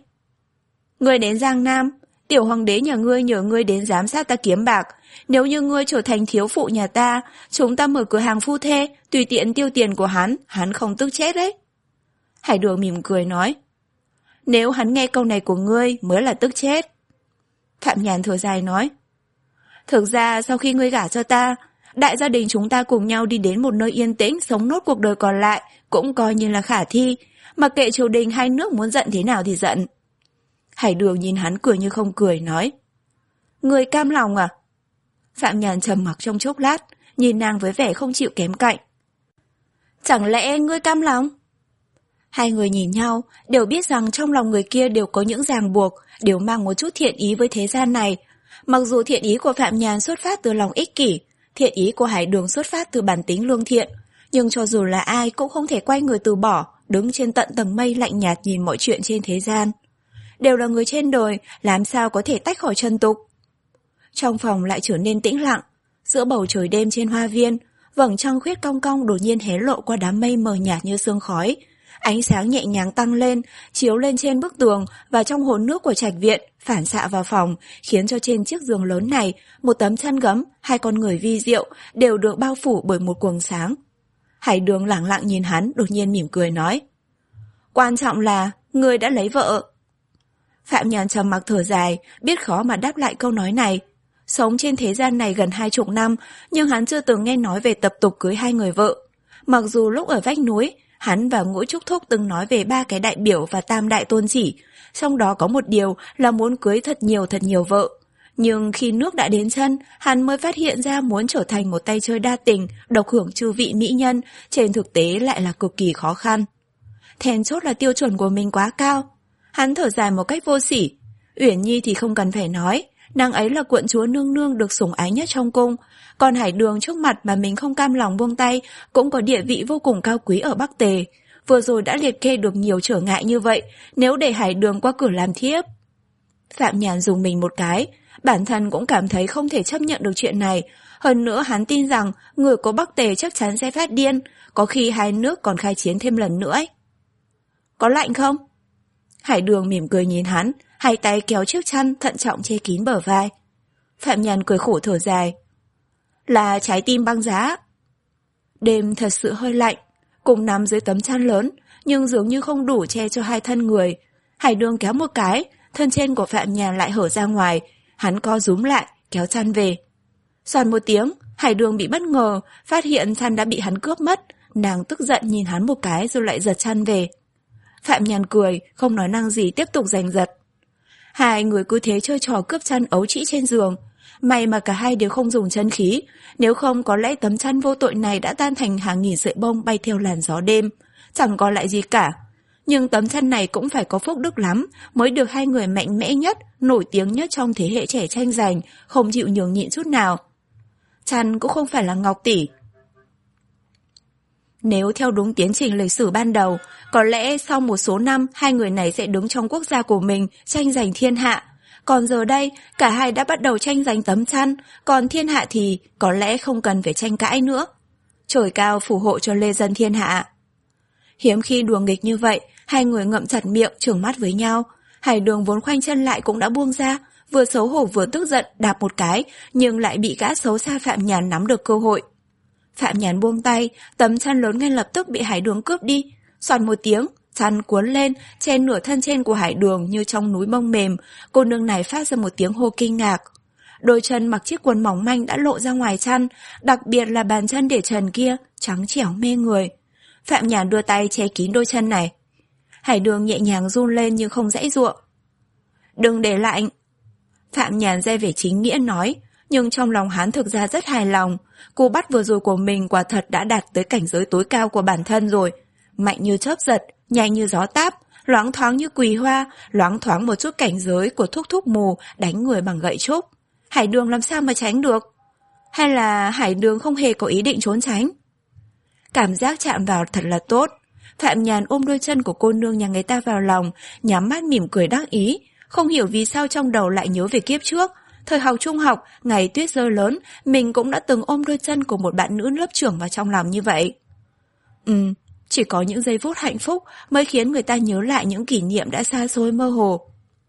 A: ngươi đến Giang Nam, tiểu hoàng đế nhà ngươi nhờ ngươi đến giám sát ta kiếm bạc, nếu như ngươi trở thành thiếu phụ nhà ta, chúng ta mở cửa hàng phu thê, tùy tiện tiêu tiền của hắn, hắn không tức chết đấy. Hải Đường mỉm cười nói, nếu hắn nghe câu này của ngươi mới là tức chết. Phạm Nhàn thở dài nói, thực ra sau khi ngươi gả cho ta, đại gia đình chúng ta cùng nhau đi đến một nơi yên tĩnh sống nốt cuộc đời còn lại cũng coi như là khả thi, mặc kệ triều đình hai nước muốn giận thế nào thì giận. Hải Đường nhìn hắn cười như không cười nói, ngươi cam lòng à? Phạm Nhàn trầm mặc trong chốc lát, nhìn nàng với vẻ không chịu kém cạnh. Chẳng lẽ ngươi cam lòng? Hai người nhìn nhau, đều biết rằng trong lòng người kia đều có những ràng buộc, đều mang một chút thiện ý với thế gian này. Mặc dù thiện ý của Phạm Nhàn xuất phát từ lòng ích kỷ, thiện ý của Hải Đường xuất phát từ bản tính lương thiện, nhưng cho dù là ai cũng không thể quay người từ bỏ, đứng trên tận tầng mây lạnh nhạt nhìn mọi chuyện trên thế gian. Đều là người trên đời, làm sao có thể tách khỏi trần tục. Trong phòng lại trở nên tĩnh lặng, giữa bầu trời đêm trên hoa viên, vầng trăng khuyết cong cong đột nhiên hé lộ qua đám mây mờ nhạt như sương khói. Ánh sáng nhẹ nhàng tăng lên, chiếu lên trên bức tường và trong hồ nước của trạch viện, phản xạ vào phòng, khiến cho trên chiếc giường lớn này, một tấm chăn gấm, hai con người vi diệu đều được bao phủ bởi một quầng sáng. Hải Đường lẳng lặng nhìn hắn, đột nhiên mỉm cười nói: Quan trọng là, người đã lấy vợ. Phạm Nhàn trầm mặc thở dài, biết khó mà đáp lại câu nói này. Sống trên thế gian này gần hai chục năm, nhưng hắn chưa từng nghe nói về tập tục cưới hai người vợ. Mặc dù lúc ở vách núi, hắn và Ngũ Trúc Thúc từng nói về ba cái đại biểu và tam đại tôn chỉ, trong đó có một điều là muốn cưới thật nhiều thật nhiều vợ. Nhưng khi nước đã đến chân, hắn mới phát hiện ra muốn trở thành một tay chơi đa tình, độc hưởng chư vị mỹ nhân, trên thực tế lại là cực kỳ khó khăn. Then chốt là tiêu chuẩn của mình quá cao. Hắn thở dài một cách vô sỉ. Uyển Nhi thì không cần phải nói, nàng ấy là quận chúa nương nương được sủng ái nhất trong cung, còn Hải Đường trước mặt mà mình không cam lòng buông tay cũng có địa vị vô cùng cao quý ở Bắc Tề. Vừa rồi đã liệt kê được nhiều trở ngại như vậy, nếu để Hải Đường qua cửa làm thiếp. Phạm Nhàn dùng mình một cái, bản thân cũng cảm thấy không thể chấp nhận được chuyện này. Hơn nữa hắn tin rằng người của Bắc Tề chắc chắn sẽ phát điên, có khi hai nước còn khai chiến thêm lần nữa ấy. Có lạnh không? Hải Đường mỉm cười nhìn hắn, hai tay kéo chiếc chăn thận trọng che kín bờ vai. Phạm Nhàn cười khổ thở dài. Là trái tim băng giá. Đêm thật sự hơi lạnh, cùng nằm dưới tấm chăn lớn, nhưng dường như không đủ che cho hai thân người. Hải Đường kéo một cái, thân trên của Phạm Nhàn lại hở ra ngoài, hắn co rúm lại, kéo chăn về. Xoàn một tiếng, Hải Đường bị bất ngờ, phát hiện chăn đã bị hắn cướp mất, nàng tức giận nhìn hắn một cái rồi lại giật chăn về. Phạm Nhàn cười, không nói năng gì tiếp tục giành giật. Hai người cứ thế chơi trò cướp chăn ấu trĩ trên giường. May mà cả hai đều không dùng chân khí, nếu không có lẽ tấm chăn vô tội này đã tan thành hàng nghìn sợi bông bay theo làn gió đêm, chẳng còn lại gì cả. Nhưng tấm chăn này cũng phải có phúc đức lắm, mới được hai người mạnh mẽ nhất, nổi tiếng nhất trong thế hệ trẻ tranh giành, không chịu nhường nhịn chút nào. Chăn cũng không phải là ngọc tỷ. Nếu theo đúng tiến trình lịch sử ban đầu, có lẽ sau một số năm hai người này sẽ đứng trong quốc gia của mình tranh giành thiên hạ. Còn giờ đây, cả hai đã bắt đầu tranh giành tấm chăn, còn thiên hạ thì có lẽ không cần phải tranh cãi nữa. Trời cao phù hộ cho lê dân thiên hạ. Hiếm khi đùa nghịch như vậy, hai người ngậm chặt miệng trừng mắt với nhau. Hải Đường vốn khoanh chân lại cũng đã buông ra, vừa xấu hổ vừa tức giận đạp một cái, nhưng lại bị gã xấu xa Phạm Nhàn nắm được cơ hội. Phạm Nhàn buông tay, tấm chăn lớn ngay lập tức bị Hải Đường cướp đi. Xoàn một tiếng, chăn cuốn lên, che nửa thân trên của Hải Đường như trong núi bông mềm. Cô nương này phát ra một tiếng hô kinh ngạc. Đôi chân mặc chiếc quần mỏng manh đã lộ ra ngoài chăn, đặc biệt là bàn chân để trần kia, trắng trẻo mê người. Phạm Nhàn đưa tay che kín đôi chân này. Hải Đường nhẹ nhàng run lên nhưng không giãy giụa. Đừng để lạnh. Phạm Nhàn ra vẻ chính nghĩa nói, nhưng trong lòng hắn thực ra rất hài lòng. Cú bắt vừa rồi của mình quả thật đã đạt tới cảnh giới tối cao của bản thân rồi. Mạnh như chớp giật, nhanh như gió táp, loáng thoáng như quỳ hoa, loáng thoáng một chút cảnh giới của thúc thúc mù đánh người bằng gậy trúc. Hải Đường làm sao mà tránh được? Hay là Hải Đường không hề có ý định trốn tránh? Cảm giác chạm vào thật là tốt. Phạm Nhàn ôm đôi chân của cô nương nhà người ta vào lòng, nhắm mắt mỉm cười đắc ý. Không hiểu vì sao trong đầu lại nhớ về kiếp trước. Thời học trung học, ngày tuyết rơi lớn, mình cũng đã từng ôm đôi chân của một bạn nữ lớp trưởng vào trong lòng như vậy. Ừ, chỉ có những giây phút hạnh phúc mới khiến người ta nhớ lại những kỷ niệm đã xa xôi mơ hồ.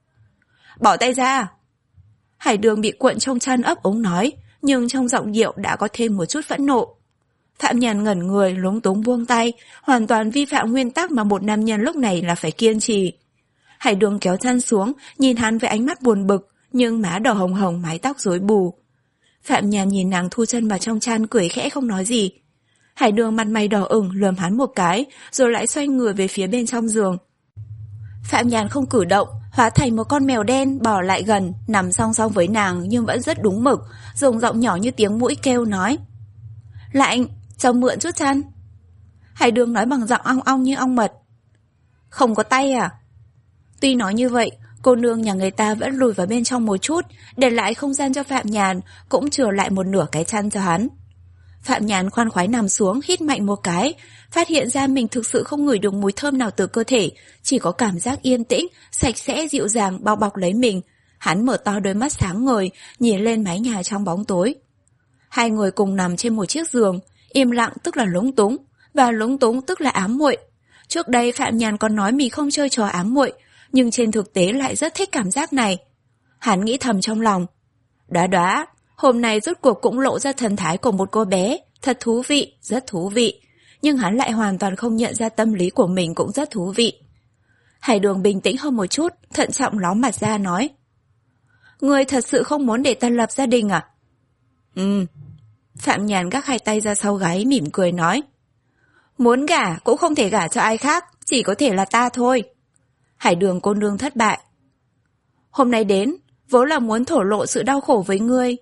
A: Bỏ tay ra! Hải Đường bị cuộn trong chăn ấp úng nói, nhưng trong giọng điệu đã có thêm một chút phẫn nộ. Phạm Nhàn ngẩn người, lúng túng buông tay, hoàn toàn vi phạm nguyên tắc mà một nam nhân lúc này là phải kiên trì. Hải Đường kéo chăn xuống, nhìn hắn với ánh mắt buồn bực, nhưng má đỏ hồng hồng, mái tóc rối bù. Phạm Nhàn nhìn nàng thu chân vào trong chăn, cười khẽ không nói gì. Hải Đường mặt mày đỏ ửng lườm hắn một cái, rồi lại xoay người về phía bên trong giường. Phạm Nhàn không cử động, hóa thành một con mèo đen bò lại gần, nằm song song với nàng nhưng vẫn rất đúng mực, dùng giọng nhỏ như tiếng mũi kêu nói: Lạnh, cho mượn chút chăn. Hải Đường nói bằng giọng ong ong như ong mật: Không có tay à? Tuy nói như vậy, cô nương nhà người ta vẫn lùi vào bên trong một chút, để lại không gian cho Phạm Nhàn, cũng chừa lại một nửa cái chăn cho hắn. Phạm Nhàn khoan khoái nằm xuống, hít mạnh một cái, phát hiện ra mình thực sự không ngửi được mùi thơm nào từ cơ thể, chỉ có cảm giác yên tĩnh, sạch sẽ dịu dàng bao bọc lấy mình. Hắn mở to đôi mắt sáng ngời, nhìn lên mái nhà trong bóng tối. Hai người cùng nằm trên một chiếc giường, Im lặng tức là lúng túng, và lúng túng tức là ám muội. Trước đây Phạm Nhàn còn nói mình không chơi trò ám muội, nhưng trên thực tế lại rất thích cảm giác này. Hắn nghĩ thầm trong lòng, đoá đoá, hôm nay rốt cuộc cũng lộ ra thần thái của một cô bé, thật thú vị, rất thú vị. Nhưng hắn lại hoàn toàn không nhận ra tâm lý của mình cũng rất thú vị. Hải Đường bình tĩnh hơn một chút, thận trọng ló mặt ra nói, ngươi thật sự không muốn để ta lập gia đình à? Ừ. Phạm Nhàn gác hai tay ra sau gáy mỉm cười nói, muốn gả cũng không thể gả cho ai khác, chỉ có thể là ta thôi. Hải Đường cô nương thất bại. Hôm nay đến, vốn là muốn thổ lộ sự đau khổ với ngươi.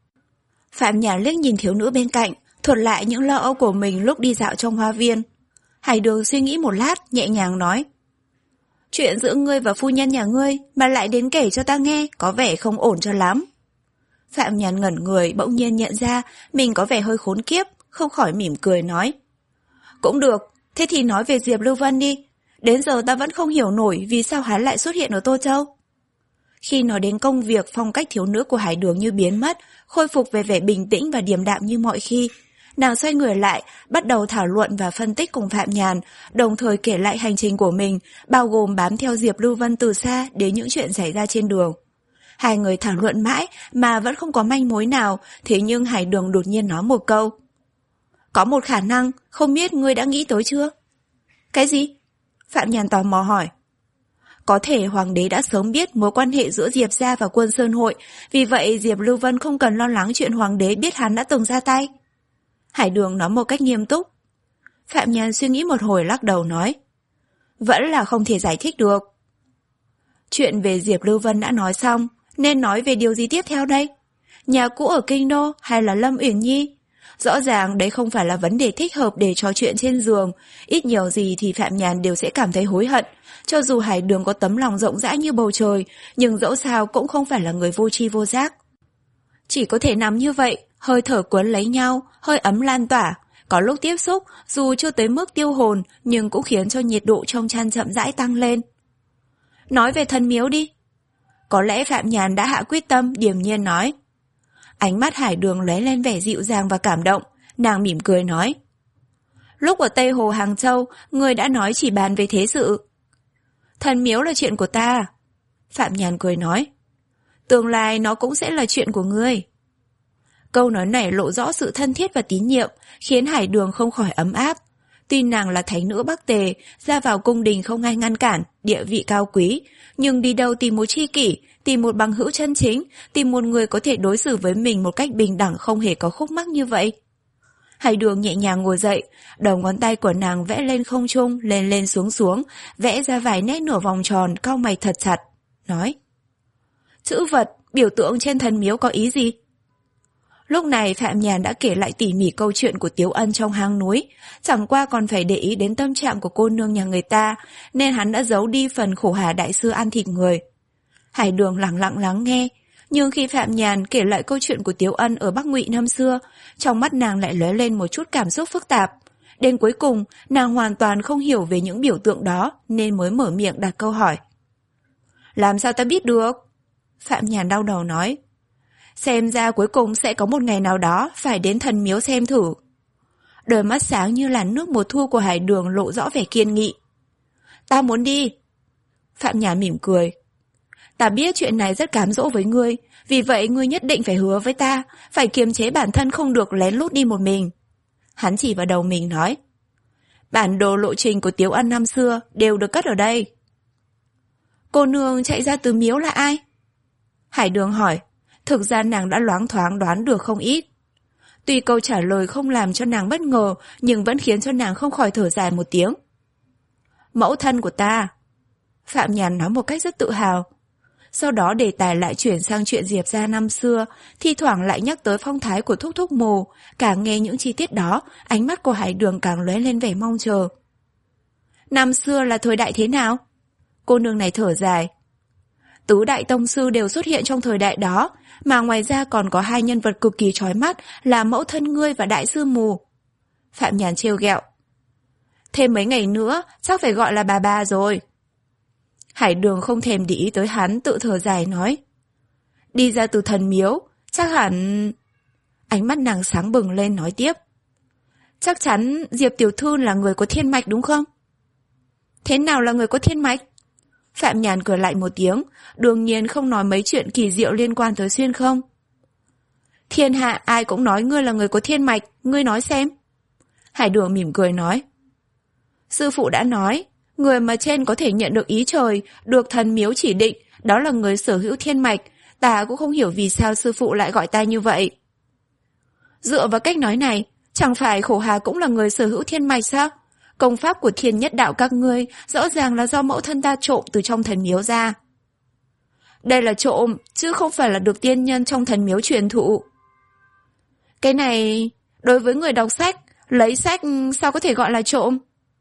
A: Phạm Nhàn liếc nhìn thiếu nữ bên cạnh, thuật lại những lo âu của mình lúc đi dạo trong hoa viên. Hải Đường suy nghĩ một lát, nhẹ nhàng nói, chuyện giữa ngươi và phu nhân nhà ngươi mà lại đến kể cho ta nghe, có vẻ không ổn cho lắm. Phạm Nhàn ngẩn người, bỗng nhiên nhận ra mình có vẻ hơi khốn kiếp, không khỏi mỉm cười nói, cũng được, thế thì nói về Diệp Lưu Vân đi. Đến giờ ta vẫn không hiểu nổi vì sao hắn lại xuất hiện ở Tô Châu. Khi nói đến công việc, phong cách thiếu nữ của Hải Đường như biến mất, khôi phục về vẻ bình tĩnh và điềm đạm như mọi khi. Nàng xoay người lại, bắt đầu thảo luận và phân tích cùng Phạm Nhàn, đồng thời kể lại hành trình của mình, bao gồm bám theo Diệp Lưu Vân từ xa đến những chuyện xảy ra trên đường. Hai người thảo luận mãi mà vẫn không có manh mối nào, thế nhưng Hải Đường đột nhiên nói một câu. Có một khả năng, không biết ngươi đã nghĩ tới chưa? Cái gì? Phạm Nhàn tò mò hỏi. Có thể hoàng đế đã sớm biết mối quan hệ giữa Diệp gia và Quân Sơn Hội, vì vậy Diệp Lưu Vân không cần lo lắng chuyện hoàng đế biết hắn đã từng ra tay. Hải Đường nói một cách nghiêm túc. Phạm Nhàn suy nghĩ một hồi lắc đầu nói, vẫn là không thể giải thích được. Chuyện về Diệp Lưu Vân đã nói xong, nên nói về điều gì tiếp theo đây? Nhà cũ ở Kinh Đô hay là Lâm Uyển Nhi? Rõ ràng đấy không phải là vấn đề thích hợp để trò chuyện trên giường, ít nhiều gì thì Phạm Nhàn đều sẽ cảm thấy hối hận. Cho dù Hải Đường có tấm lòng rộng rãi như bầu trời, nhưng dẫu sao cũng không phải là người vô tri vô giác. Chỉ có thể nằm như vậy, hơi thở cuốn lấy nhau, hơi ấm lan tỏa. Có lúc tiếp xúc, dù chưa tới mức tiêu hồn, nhưng cũng khiến cho nhiệt độ trong chăn chậm rãi tăng lên. Nói về Thần Miếu đi. Có lẽ Phạm Nhàn đã hạ quyết tâm, điềm nhiên nói. Ánh mắt Hải Đường lóe lên vẻ dịu dàng và cảm động, nàng mỉm cười nói. Lúc ở Tây Hồ Hàng Châu, người đã nói chỉ bàn về thế sự. Thần Miếu là chuyện của ta. Phạm Nhàn cười nói. Tương lai nó cũng sẽ là chuyện của ngươi. Câu nói này lộ rõ sự thân thiết và tín nhiệm, khiến Hải Đường không khỏi ấm áp. Tuy nàng là thánh nữ Bắc Tề, ra vào cung đình không ai ngăn cản, địa vị cao quý, nhưng đi đâu tìm một tri kỷ, tìm một bằng hữu chân chính, tìm một người có thể đối xử với mình một cách bình đẳng không hề có khúc mắc như vậy. Hải Đường nhẹ nhàng ngồi dậy, đầu ngón tay của nàng vẽ lên không trung, lên lên xuống xuống, vẽ ra vài nét nửa vòng tròn, cau mày thật chặt, nói. Chữ vật, biểu tượng trên thần miếu có ý gì? Lúc này Phạm Nhàn đã kể lại tỉ mỉ câu chuyện của Tiếu Ân trong hang núi, chẳng qua còn phải để ý đến tâm trạng của cô nương nhà người ta, nên hắn đã giấu đi phần khổ hà đại sư ăn thịt người. Hải Đường lặng lặng lắng nghe, nhưng khi Phạm Nhàn kể lại câu chuyện của Tiếu Ân ở Bắc Ngụy năm xưa, trong mắt nàng lại lóe lên một chút cảm xúc phức tạp. Đến cuối cùng, nàng hoàn toàn không hiểu về những biểu tượng đó, nên mới mở miệng đặt câu hỏi. Làm sao ta biết được? Phạm Nhàn đau đầu nói. Xem ra cuối cùng sẽ có một ngày nào đó phải đến thần miếu xem thử. Đôi mắt sáng như làn nước mùa thu của Hải Đường lộ rõ vẻ kiên nghị. Ta muốn đi. Phạm Nhàn mỉm cười. Ta biết chuyện này rất cám dỗ với ngươi, vì vậy ngươi nhất định phải hứa với ta, phải kiềm chế bản thân không được lén lút đi một mình. Hắn chỉ vào đầu mình nói. Bản đồ lộ trình của Tiếu Ân năm xưa đều được cất ở đây. Cô nương chạy ra từ miếu là ai? Hải Đường hỏi. Thực ra nàng đã loáng thoáng đoán được không ít. Tuy câu trả lời không làm cho nàng bất ngờ, nhưng vẫn khiến cho nàng không khỏi thở dài một tiếng. Mẫu thân của ta. Phạm Nhàn nói một cách rất tự hào. Sau đó đề tài lại chuyển sang chuyện Diệp gia năm xưa, thi thoảng lại nhắc tới phong thái của thúc thúc Mù. Càng nghe những chi tiết đó, ánh mắt của Hải Đường càng lóe lên vẻ mong chờ. Năm xưa là thời đại thế nào? Cô nương này thở dài. Tứ đại tông sư đều xuất hiện trong thời đại đó, mà ngoài ra còn có hai nhân vật cực kỳ chói mắt là mẫu thân ngươi và đại sư Mù. Phạm Nhàn trêu ghẹo. Thêm mấy ngày nữa chắc phải gọi là bà bà rồi. Hải Đường không thèm để ý tới hắn, tự thở dài nói. Đi ra từ thần miếu, chắc hẳn... Ánh mắt nàng sáng bừng lên nói tiếp. Chắc chắn Diệp tiểu thư là người có thiên mạch đúng không? Thế nào là người có thiên mạch? Phạm Nhàn cười lại một tiếng, đương nhiên không nói mấy chuyện kỳ diệu liên quan tới xuyên không. Thiên hạ ai cũng nói ngươi là người có thiên mạch, ngươi nói xem. Hải Đường mỉm cười nói. Sư phụ đã nói, người mà trên có thể nhận được ý trời, được thần miếu chỉ định, đó là người sở hữu thiên mạch, ta cũng không hiểu vì sao sư phụ lại gọi ta như vậy. Dựa vào cách nói này, chẳng phải Khổ Hà cũng là người sở hữu thiên mạch sao? Công pháp của thiên nhất đạo các ngươi rõ ràng là do mẫu thân ta trộm từ trong thần miếu ra. Đây là trộm, chứ không phải là được tiên nhân trong thần miếu truyền thụ. Cái này, đối với người đọc sách, lấy sách sao có thể gọi là trộm?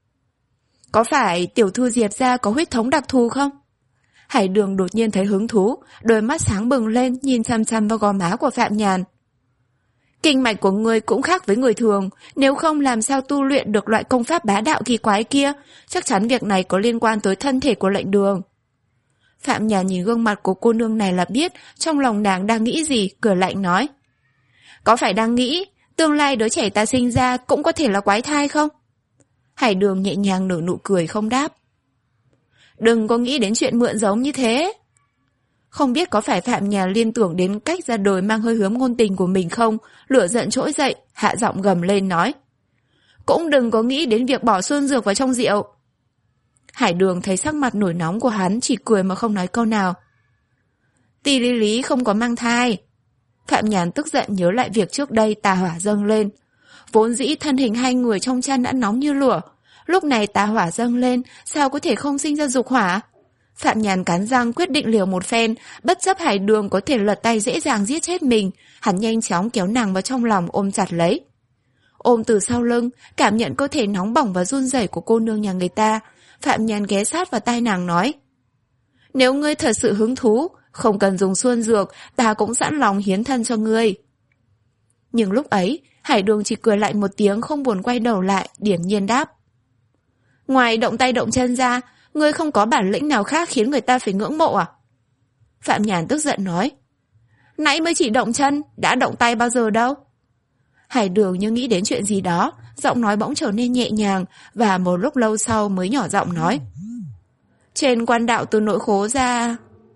A: Có phải tiểu thư Diệp gia có huyết thống đặc thù không? Hải Đường đột nhiên thấy hứng thú, đôi mắt sáng bừng lên nhìn chăm chăm vào gò má của Phạm Nhàn. Kinh mạch của ngươi cũng khác với người thường, nếu không làm sao tu luyện được loại công pháp bá đạo kỳ quái kia, chắc chắn việc này có liên quan tới thân thể của lệnh Đường. Phạm Nhàn nhìn gương mặt của cô nương này là biết trong lòng nàng đang nghĩ gì, cười lạnh nói. Có phải đang nghĩ, tương lai đứa trẻ ta sinh ra cũng có thể là quái thai không? Hải Đường nhẹ nhàng nở nụ cười không đáp. Đừng có nghĩ đến chuyện mượn giống như thế. Không biết có phải Phạm Nhàn liên tưởng đến cách ra đời mang hơi hướng ngôn tình của mình không, lửa giận trỗi dậy, hạ giọng gầm lên nói. Cũng đừng có nghĩ đến việc bỏ xuân dược vào trong rượu. Hải Đường thấy sắc mặt nổi nóng của hắn, chỉ cười mà không nói câu nào. Tỷ Lý Lý không có mang thai. Phạm Nhàn tức giận nhớ lại việc trước đây tà hỏa dâng lên. Vốn dĩ thân hình hai người trong chăn đã nóng như lửa, lúc này tà hỏa dâng lên, sao có thể không sinh ra dục hỏa? Phạm Nhàn cắn răng quyết định liều một phen, bất chấp Hải Đường có thể lật tay dễ dàng giết chết mình, hắn nhanh chóng kéo nàng vào trong lòng ôm chặt lấy. Ôm từ sau lưng, cảm nhận cơ thể nóng bỏng và run rẩy của cô nương nhà người ta, Phạm Nhàn ghé sát vào tai nàng nói. Nếu ngươi thật sự hứng thú, không cần dùng xuân dược, ta cũng sẵn lòng hiến thân cho ngươi. Nhưng lúc ấy, Hải Đường chỉ cười lại một tiếng không buồn quay đầu lại, điềm nhiên đáp. Ngoài động tay động chân ra, ngươi không có bản lĩnh nào khác khiến người ta phải ngưỡng mộ à? Phạm Nhàn tức giận nói. Nãy mới chỉ động chân, đã động tay bao giờ đâu? Hải Đường như nghĩ đến chuyện gì đó, giọng nói bỗng trở nên nhẹ nhàng, và một lúc lâu sau mới nhỏ giọng nói. Trên quan đạo từ nội khố ra...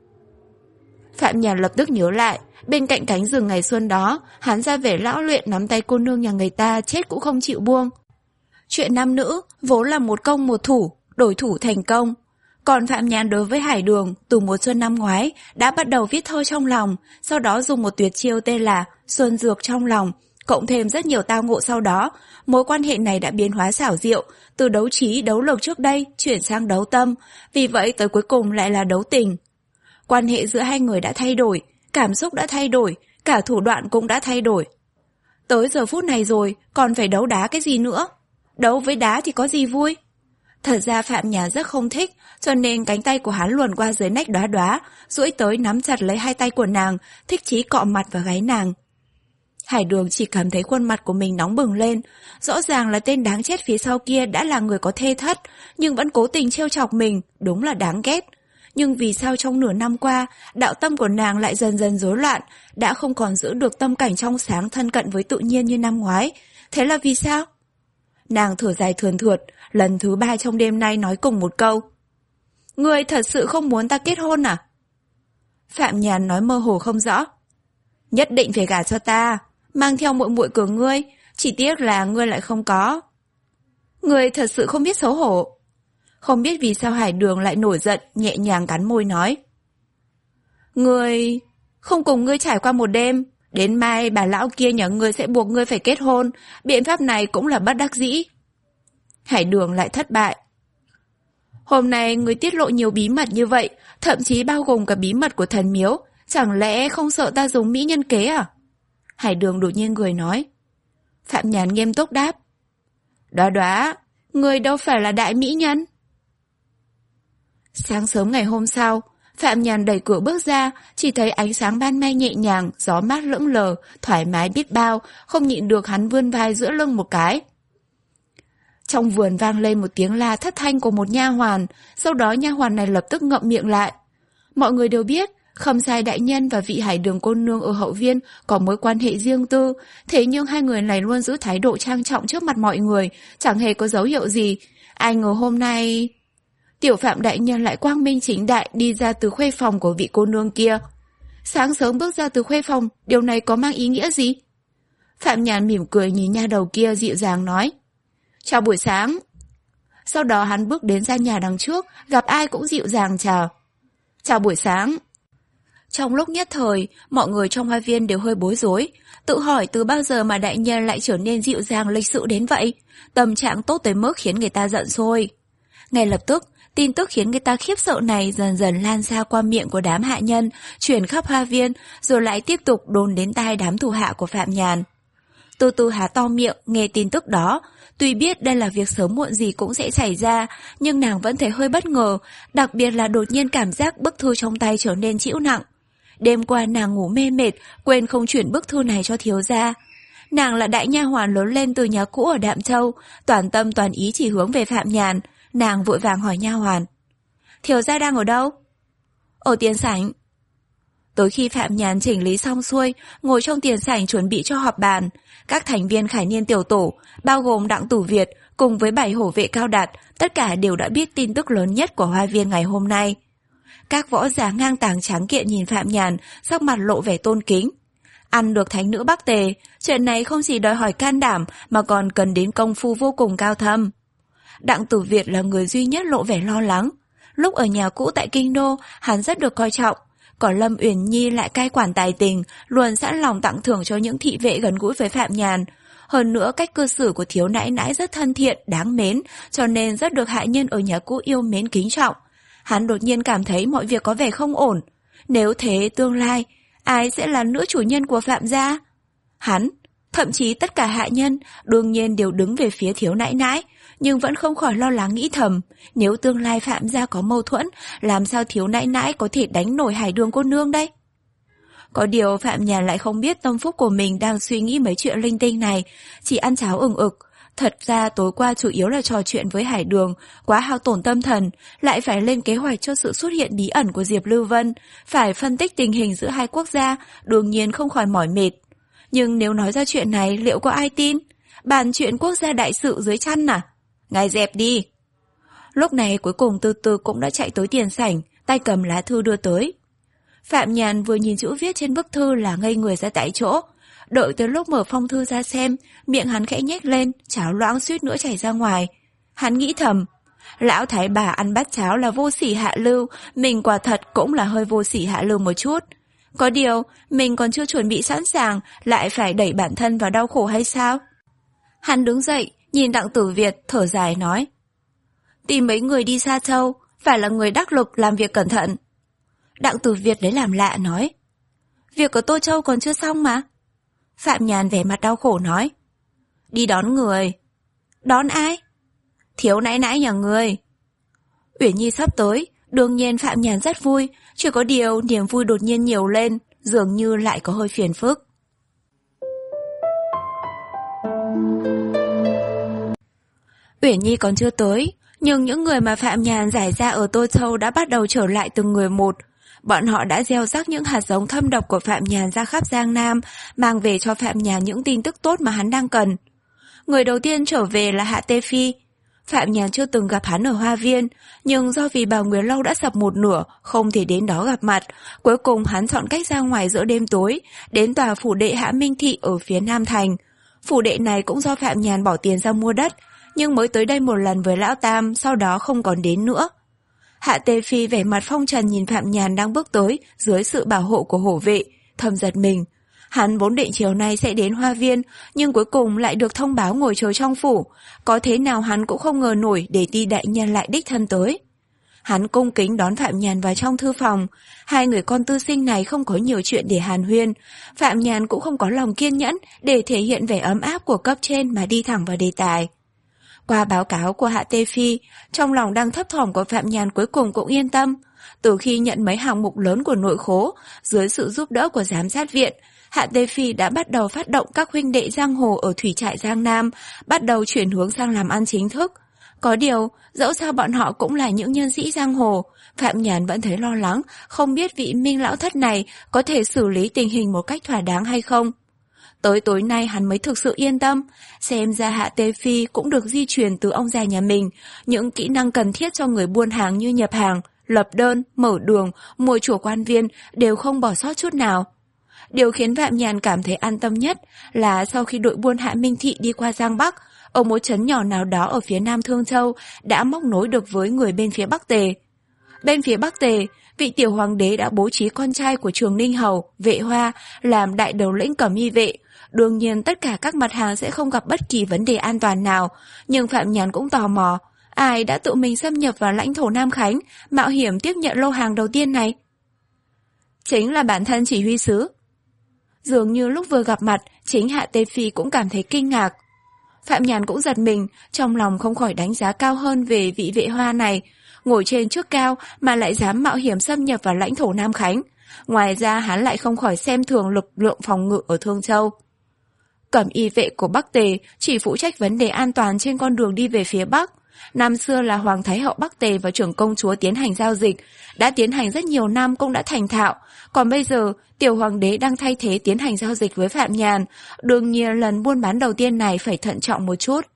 A: Phạm Nhàn lập tức nhớ lại, bên cạnh cánh rừng ngày xuân đó, hắn ra vẻ lão luyện nắm tay cô nương nhà người ta chết cũng không chịu buông. Chuyện nam nữ vốn là một công một thủ, đổi thủ thành công. Còn Phạm Nhàn đối với Hải Đường, từ mùa xuân năm ngoái, đã bắt đầu viết thơ trong lòng, sau đó dùng một tuyệt chiêu tên là Xuân Dược trong lòng, cộng thêm rất nhiều tao ngộ sau đó, mối quan hệ này đã biến hóa xảo diệu, từ đấu trí đấu lực trước đây chuyển sang đấu tâm, vì vậy tới cuối cùng lại là đấu tình. Quan hệ giữa hai người đã thay đổi, cảm xúc đã thay đổi, cả thủ đoạn cũng đã thay đổi. Tới giờ phút này rồi, còn phải đấu đá cái gì nữa? Đấu với đá thì có gì vui? Thật ra Phạm Nhàn rất không thích, cho nên cánh tay của hắn luồn qua dưới nách Đóa Đóa, duỗi tới nắm chặt lấy hai tay của nàng, thích chí cọ mặt vào gáy nàng. Hải Đường chỉ cảm thấy khuôn mặt của mình nóng bừng lên, rõ ràng là tên đáng chết phía sau kia đã là người có thê thất, nhưng vẫn cố tình trêu chọc mình, đúng là đáng ghét. Nhưng vì sao trong nửa năm qua, đạo tâm của nàng lại dần dần rối loạn, đã không còn giữ được tâm cảnh trong sáng thân cận với tự nhiên như năm ngoái? Thế là vì sao? Nàng thở dài thườn thượt, lần thứ ba trong đêm nay nói cùng một câu. Ngươi thật sự không muốn ta kết hôn à? Phạm Nhàn nói mơ hồ không rõ. Nhất định phải gả cho ta, mang theo muội muội của ngươi, chỉ tiếc là ngươi lại không có. Ngươi thật sự không biết xấu hổ. Không biết vì sao Hải Đường lại nổi giận, nhẹ nhàng cắn môi nói. Ngươi... không cùng ngươi trải qua một đêm, đến mai bà lão kia nhà ngươi sẽ buộc ngươi phải kết hôn, biện pháp này cũng là bất đắc dĩ. Hải Đường lại thất bại. Hôm nay ngươi tiết lộ nhiều bí mật như vậy, thậm chí bao gồm cả bí mật của thần miếu, chẳng lẽ không sợ ta dùng mỹ nhân kế à? Hải Đường đột nhiên cười nói. Phạm Nhàn nghiêm túc đáp. Đóa Đóa, ngươi đâu phải là đại mỹ nhân. Sáng sớm ngày hôm sau, Phạm Nhàn đẩy cửa bước ra, chỉ thấy ánh sáng ban mai nhẹ nhàng, gió mát lững lờ, thoải mái biết bao, không nhịn được hắn vươn vai giữa lưng một cái. Trong vườn vang lên một tiếng la thất thanh của một nha hoàn, sau đó nha hoàn này lập tức ngậm miệng lại. Mọi người đều biết, Khâm Sai đại nhân và vị Hải Đường cô nương ở hậu viên có mối quan hệ riêng tư, thế nhưng hai người này luôn giữ thái độ trang trọng trước mặt mọi người, chẳng hề có dấu hiệu gì. Ai ngờ hôm nay... Tiểu Phạm đại nhân lại quang minh chính đại đi ra từ khuê phòng của vị cô nương kia. Sáng sớm bước ra từ khuê phòng, điều này có mang ý nghĩa gì? Phạm Nhàn mỉm cười nhìn nha đầu kia dịu dàng nói: Chào buổi sáng. Sau đó hắn bước đến gian nhà đằng trước, gặp ai cũng dịu dàng chào: Chào buổi sáng. Trong lúc nhất thời, mọi người trong hoa viên đều hơi bối rối, tự hỏi từ bao giờ mà đại nhân lại trở nên dịu dàng lịch sự đến vậy, tâm trạng tốt tới mức khiến người ta giận sôi. Ngay lập tức, tin tức khiến người ta khiếp sợ này dần dần lan ra qua miệng của đám hạ nhân, truyền khắp hoa viên, rồi lại tiếp tục đồn đến tai đám thủ hạ của Phạm Nhàn. Từ từ há to miệng nghe tin tức đó, tuy biết đây là việc sớm muộn gì cũng sẽ xảy ra, nhưng nàng vẫn thấy hơi bất ngờ, đặc biệt là đột nhiên cảm giác bức thư trong tay trở nên trĩu nặng. Đêm qua nàng ngủ mê mệt, quên không chuyển bức thư này cho thiếu gia. Nàng là đại nha hoàn lớn lên từ nhà cũ ở Đạm Châu, toàn tâm toàn ý chỉ hướng về Phạm Nhàn. Nàng vội vàng hỏi nha hoàn: Thiếu gia đang ở đâu? Ở tiền sảnh. Tới khi Phạm Nhàn chỉnh lý xong xuôi, ngồi trong tiền sảnh chuẩn bị cho họp bàn, các thành viên Khải Niên tiểu tổ, bao gồm Đặng Tử Việt cùng với bảy hổ vệ cao đạt, tất cả đều đã biết tin tức lớn nhất của hoa viên ngày hôm nay. Các võ giả ngang tàng tráng kiện nhìn Phạm Nhàn, sắc mặt lộ vẻ tôn kính. Ăn được thánh nữ Bắc Tề, chuyện này không chỉ đòi hỏi can đảm mà còn cần đến công phu vô cùng cao thâm. Đặng Tử Việt là người duy nhất lộ vẻ lo lắng. Lúc ở nhà cũ tại Kinh Đô, hắn rất được coi trọng, còn Lâm Uyển Nhi lại cai quản tài tình, luôn sẵn lòng tặng thưởng cho những thị vệ gần gũi với Phạm Nhàn. Hơn nữa cách cư xử của thiếu nãi nãi rất thân thiện, đáng mến, cho nên rất được hạ nhân ở nhà cũ yêu mến kính trọng. Hắn đột nhiên cảm thấy mọi việc có vẻ không ổn. Nếu thế tương lai, ai sẽ là nữ chủ nhân của Phạm gia? Hắn, thậm chí tất cả hạ nhân, đương nhiên đều đứng về phía thiếu nãi nãi, nhưng vẫn không khỏi lo lắng nghĩ thầm, nếu tương lai Phạm gia có mâu thuẫn, làm sao thiếu nãi nãi có thể đánh nổi Hải Đường cô nương đây? Có điều Phạm Nhàn lại không biết tâm phúc của mình đang suy nghĩ mấy chuyện linh tinh này, chỉ ăn cháo ừng ực. Thật ra tối qua chủ yếu là trò chuyện với Hải Đường, quá hao tổn tâm thần, lại phải lên kế hoạch cho sự xuất hiện bí ẩn của Diệp Lưu Vân, phải phân tích tình hình giữa hai quốc gia, đương nhiên không khỏi mỏi mệt. Nhưng nếu nói ra chuyện này liệu có ai tin? Bàn chuyện quốc gia đại sự dưới chăn à? Ngài dẹp đi. Lúc này cuối cùng Từ Từ cũng đã chạy tới tiền sảnh, tay cầm lá thư đưa tới. Phạm Nhàn vừa nhìn chữ viết trên bức thư là ngây người ra tại chỗ. Đợi tới lúc mở phong thư ra xem, miệng hắn khẽ nhếch lên, cháo loãng suýt nữa chảy ra ngoài. Hắn nghĩ thầm, lão thái bà ăn bát cháo là vô sỉ hạ lưu, mình quả thật cũng là hơi vô sỉ hạ lưu một chút. Có điều, mình còn chưa chuẩn bị sẵn sàng, lại phải đẩy bản thân vào đau khổ hay sao? Hắn đứng dậy, nhìn Đặng Tử Việt, thở dài nói: Tìm mấy người đi Sa Châu, phải là người đắc lực, làm việc cẩn thận. Đặng Tử Việt lấy làm lạ nói: Việc ở Tô Châu còn chưa xong mà. Phạm Nhàn vẻ mặt đau khổ nói: Đi đón người. Đón ai? Thiếu nãi nãi nhà người. Uyển Nhi sắp tới, đương nhiên Phạm Nhàn rất vui, chỉ có điều niềm vui đột nhiên nhiều lên, dường như lại có hơi phiền phức. Uyển Nhi còn chưa tới, nhưng những người mà Phạm Nhàn giải ra ở Tô Châu đã bắt đầu trở lại từng người một. Bọn họ đã gieo rắc những hạt giống thâm độc của Phạm Nhàn ra khắp Giang Nam, mang về cho Phạm Nhàn những tin tức tốt mà hắn đang cần. Người đầu tiên trở về là Hạ Tê Phi. Phạm Nhàn chưa từng gặp hắn ở hoa viên, nhưng do vì Bào Nguyệt Lâu đã sập một nửa, không thể đến đó gặp mặt, cuối cùng hắn chọn cách ra ngoài giữa đêm tối, đến tòa phủ đệ Hạ Minh Thị ở phía Nam Thành. Phủ đệ này cũng do Phạm Nhàn bỏ tiền ra mua đất, nhưng mới tới đây một lần với Lão Tam, sau đó không còn đến nữa. Hạ Tê Phi vẻ mặt phong trần nhìn Phạm Nhàn đang bước tới dưới sự bảo hộ của hổ vệ, thầm giật mình. Hắn vốn định chiều nay sẽ đến hoa viên, nhưng cuối cùng lại được thông báo ngồi chờ trong phủ. Có thế nào hắn cũng không ngờ nổi để Ti đại nhân lại đích thân tới. Hắn cung kính đón Phạm Nhàn vào trong thư phòng. Hai người con tư sinh này không có nhiều chuyện để hàn huyên. Phạm Nhàn cũng không có lòng kiên nhẫn để thể hiện vẻ ấm áp của cấp trên mà đi thẳng vào đề tài. Qua báo cáo của Hạ Tê Phi, trong lòng đang thấp thỏm của Phạm Nhàn cuối cùng cũng yên tâm. Từ khi nhận mấy hạng mục lớn của nội khố, dưới sự giúp đỡ của giám sát viện, Hạ Tê Phi đã bắt đầu phát động các huynh đệ giang hồ ở thủy trại Giang Nam, bắt đầu chuyển hướng sang làm ăn chính thức. Có điều, dẫu sao bọn họ cũng là những nhân sĩ giang hồ, Phạm Nhàn vẫn thấy lo lắng, không biết vị Minh lão thất này có thể xử lý tình hình một cách thỏa đáng hay không. Tới tối nay hắn mới thực sự yên tâm, xem ra Hạ Tê Phi cũng được di truyền từ ông già nhà mình, những kỹ năng cần thiết cho người buôn hàng như nhập hàng, lập đơn, mở đường, mua chủ quan viên đều không bỏ sót chút nào. Điều khiến Phạm Nhàn cảm thấy an tâm nhất là sau khi đội buôn Hạ Minh Thị đi qua Giang Bắc, ở một trấn nhỏ nào đó ở phía nam Thương Châu đã móc nối được với người bên phía Bắc Tề. Bên phía Bắc Tề, vị tiểu hoàng đế đã bố trí con trai của Trường Ninh Hầu, Vệ Hoa, làm đại đầu lĩnh Cẩm Y vệ. Đương nhiên tất cả các mặt hàng sẽ không gặp bất kỳ vấn đề an toàn nào, nhưng Phạm Nhàn cũng tò mò, ai đã tự mình xâm nhập vào lãnh thổ Nam Khánh, mạo hiểm tiếp nhận lô hàng đầu tiên này? Chính là bản thân chỉ huy sứ. Dường như lúc vừa gặp mặt, chính Hạ Tê Phi cũng cảm thấy kinh ngạc. Phạm Nhàn cũng giật mình, trong lòng không khỏi đánh giá cao hơn về vị Vệ Hoa này, ngồi trên chức cao mà lại dám mạo hiểm xâm nhập vào lãnh thổ Nam Khánh. Ngoài ra hắn lại không khỏi xem thường lực lượng phòng ngự ở Thương Châu. Cẩm Y vệ của Bắc Tề chỉ phụ trách vấn đề an toàn trên con đường đi về phía Bắc. Năm xưa là Hoàng Thái hậu Bắc Tề và trưởng công chúa tiến hành giao dịch, đã tiến hành rất nhiều năm cũng đã thành thạo. Còn bây giờ, tiểu hoàng đế đang thay thế tiến hành giao dịch với Phạm Nhàn, đương nhiên lần buôn bán đầu tiên này phải thận trọng một chút.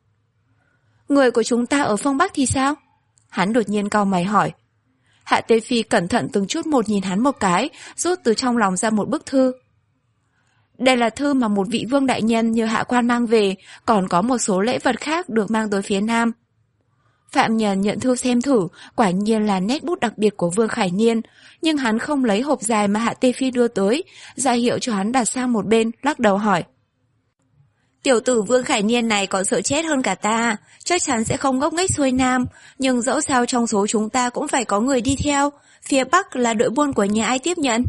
A: Người của chúng ta ở phương Bắc thì sao? Hắn đột nhiên cau mày hỏi. Hạ Tê Phi cẩn thận từng chút một nhìn hắn một cái, rút từ trong lòng ra một bức thư. Đây là thư mà một vị vương đại nhân như hạ quan mang về, còn có một số lễ vật khác được mang tới phía Nam. Phạm Nhàn nhận thư xem thử, quả nhiên là nét bút đặc biệt của Vương Khải Niên, nhưng hắn không lấy hộp dài mà Hạ Tê Phi đưa tới, ra hiệu cho hắn đặt sang một bên, lắc đầu hỏi. Tiểu tử Vương Khải Niên này còn sợ chết hơn cả ta, chắc chắn sẽ không ngốc nghếch xuôi Nam, nhưng dẫu sao trong số chúng ta cũng phải có người đi theo, phía Bắc là đội buôn của nhà ai tiếp nhận.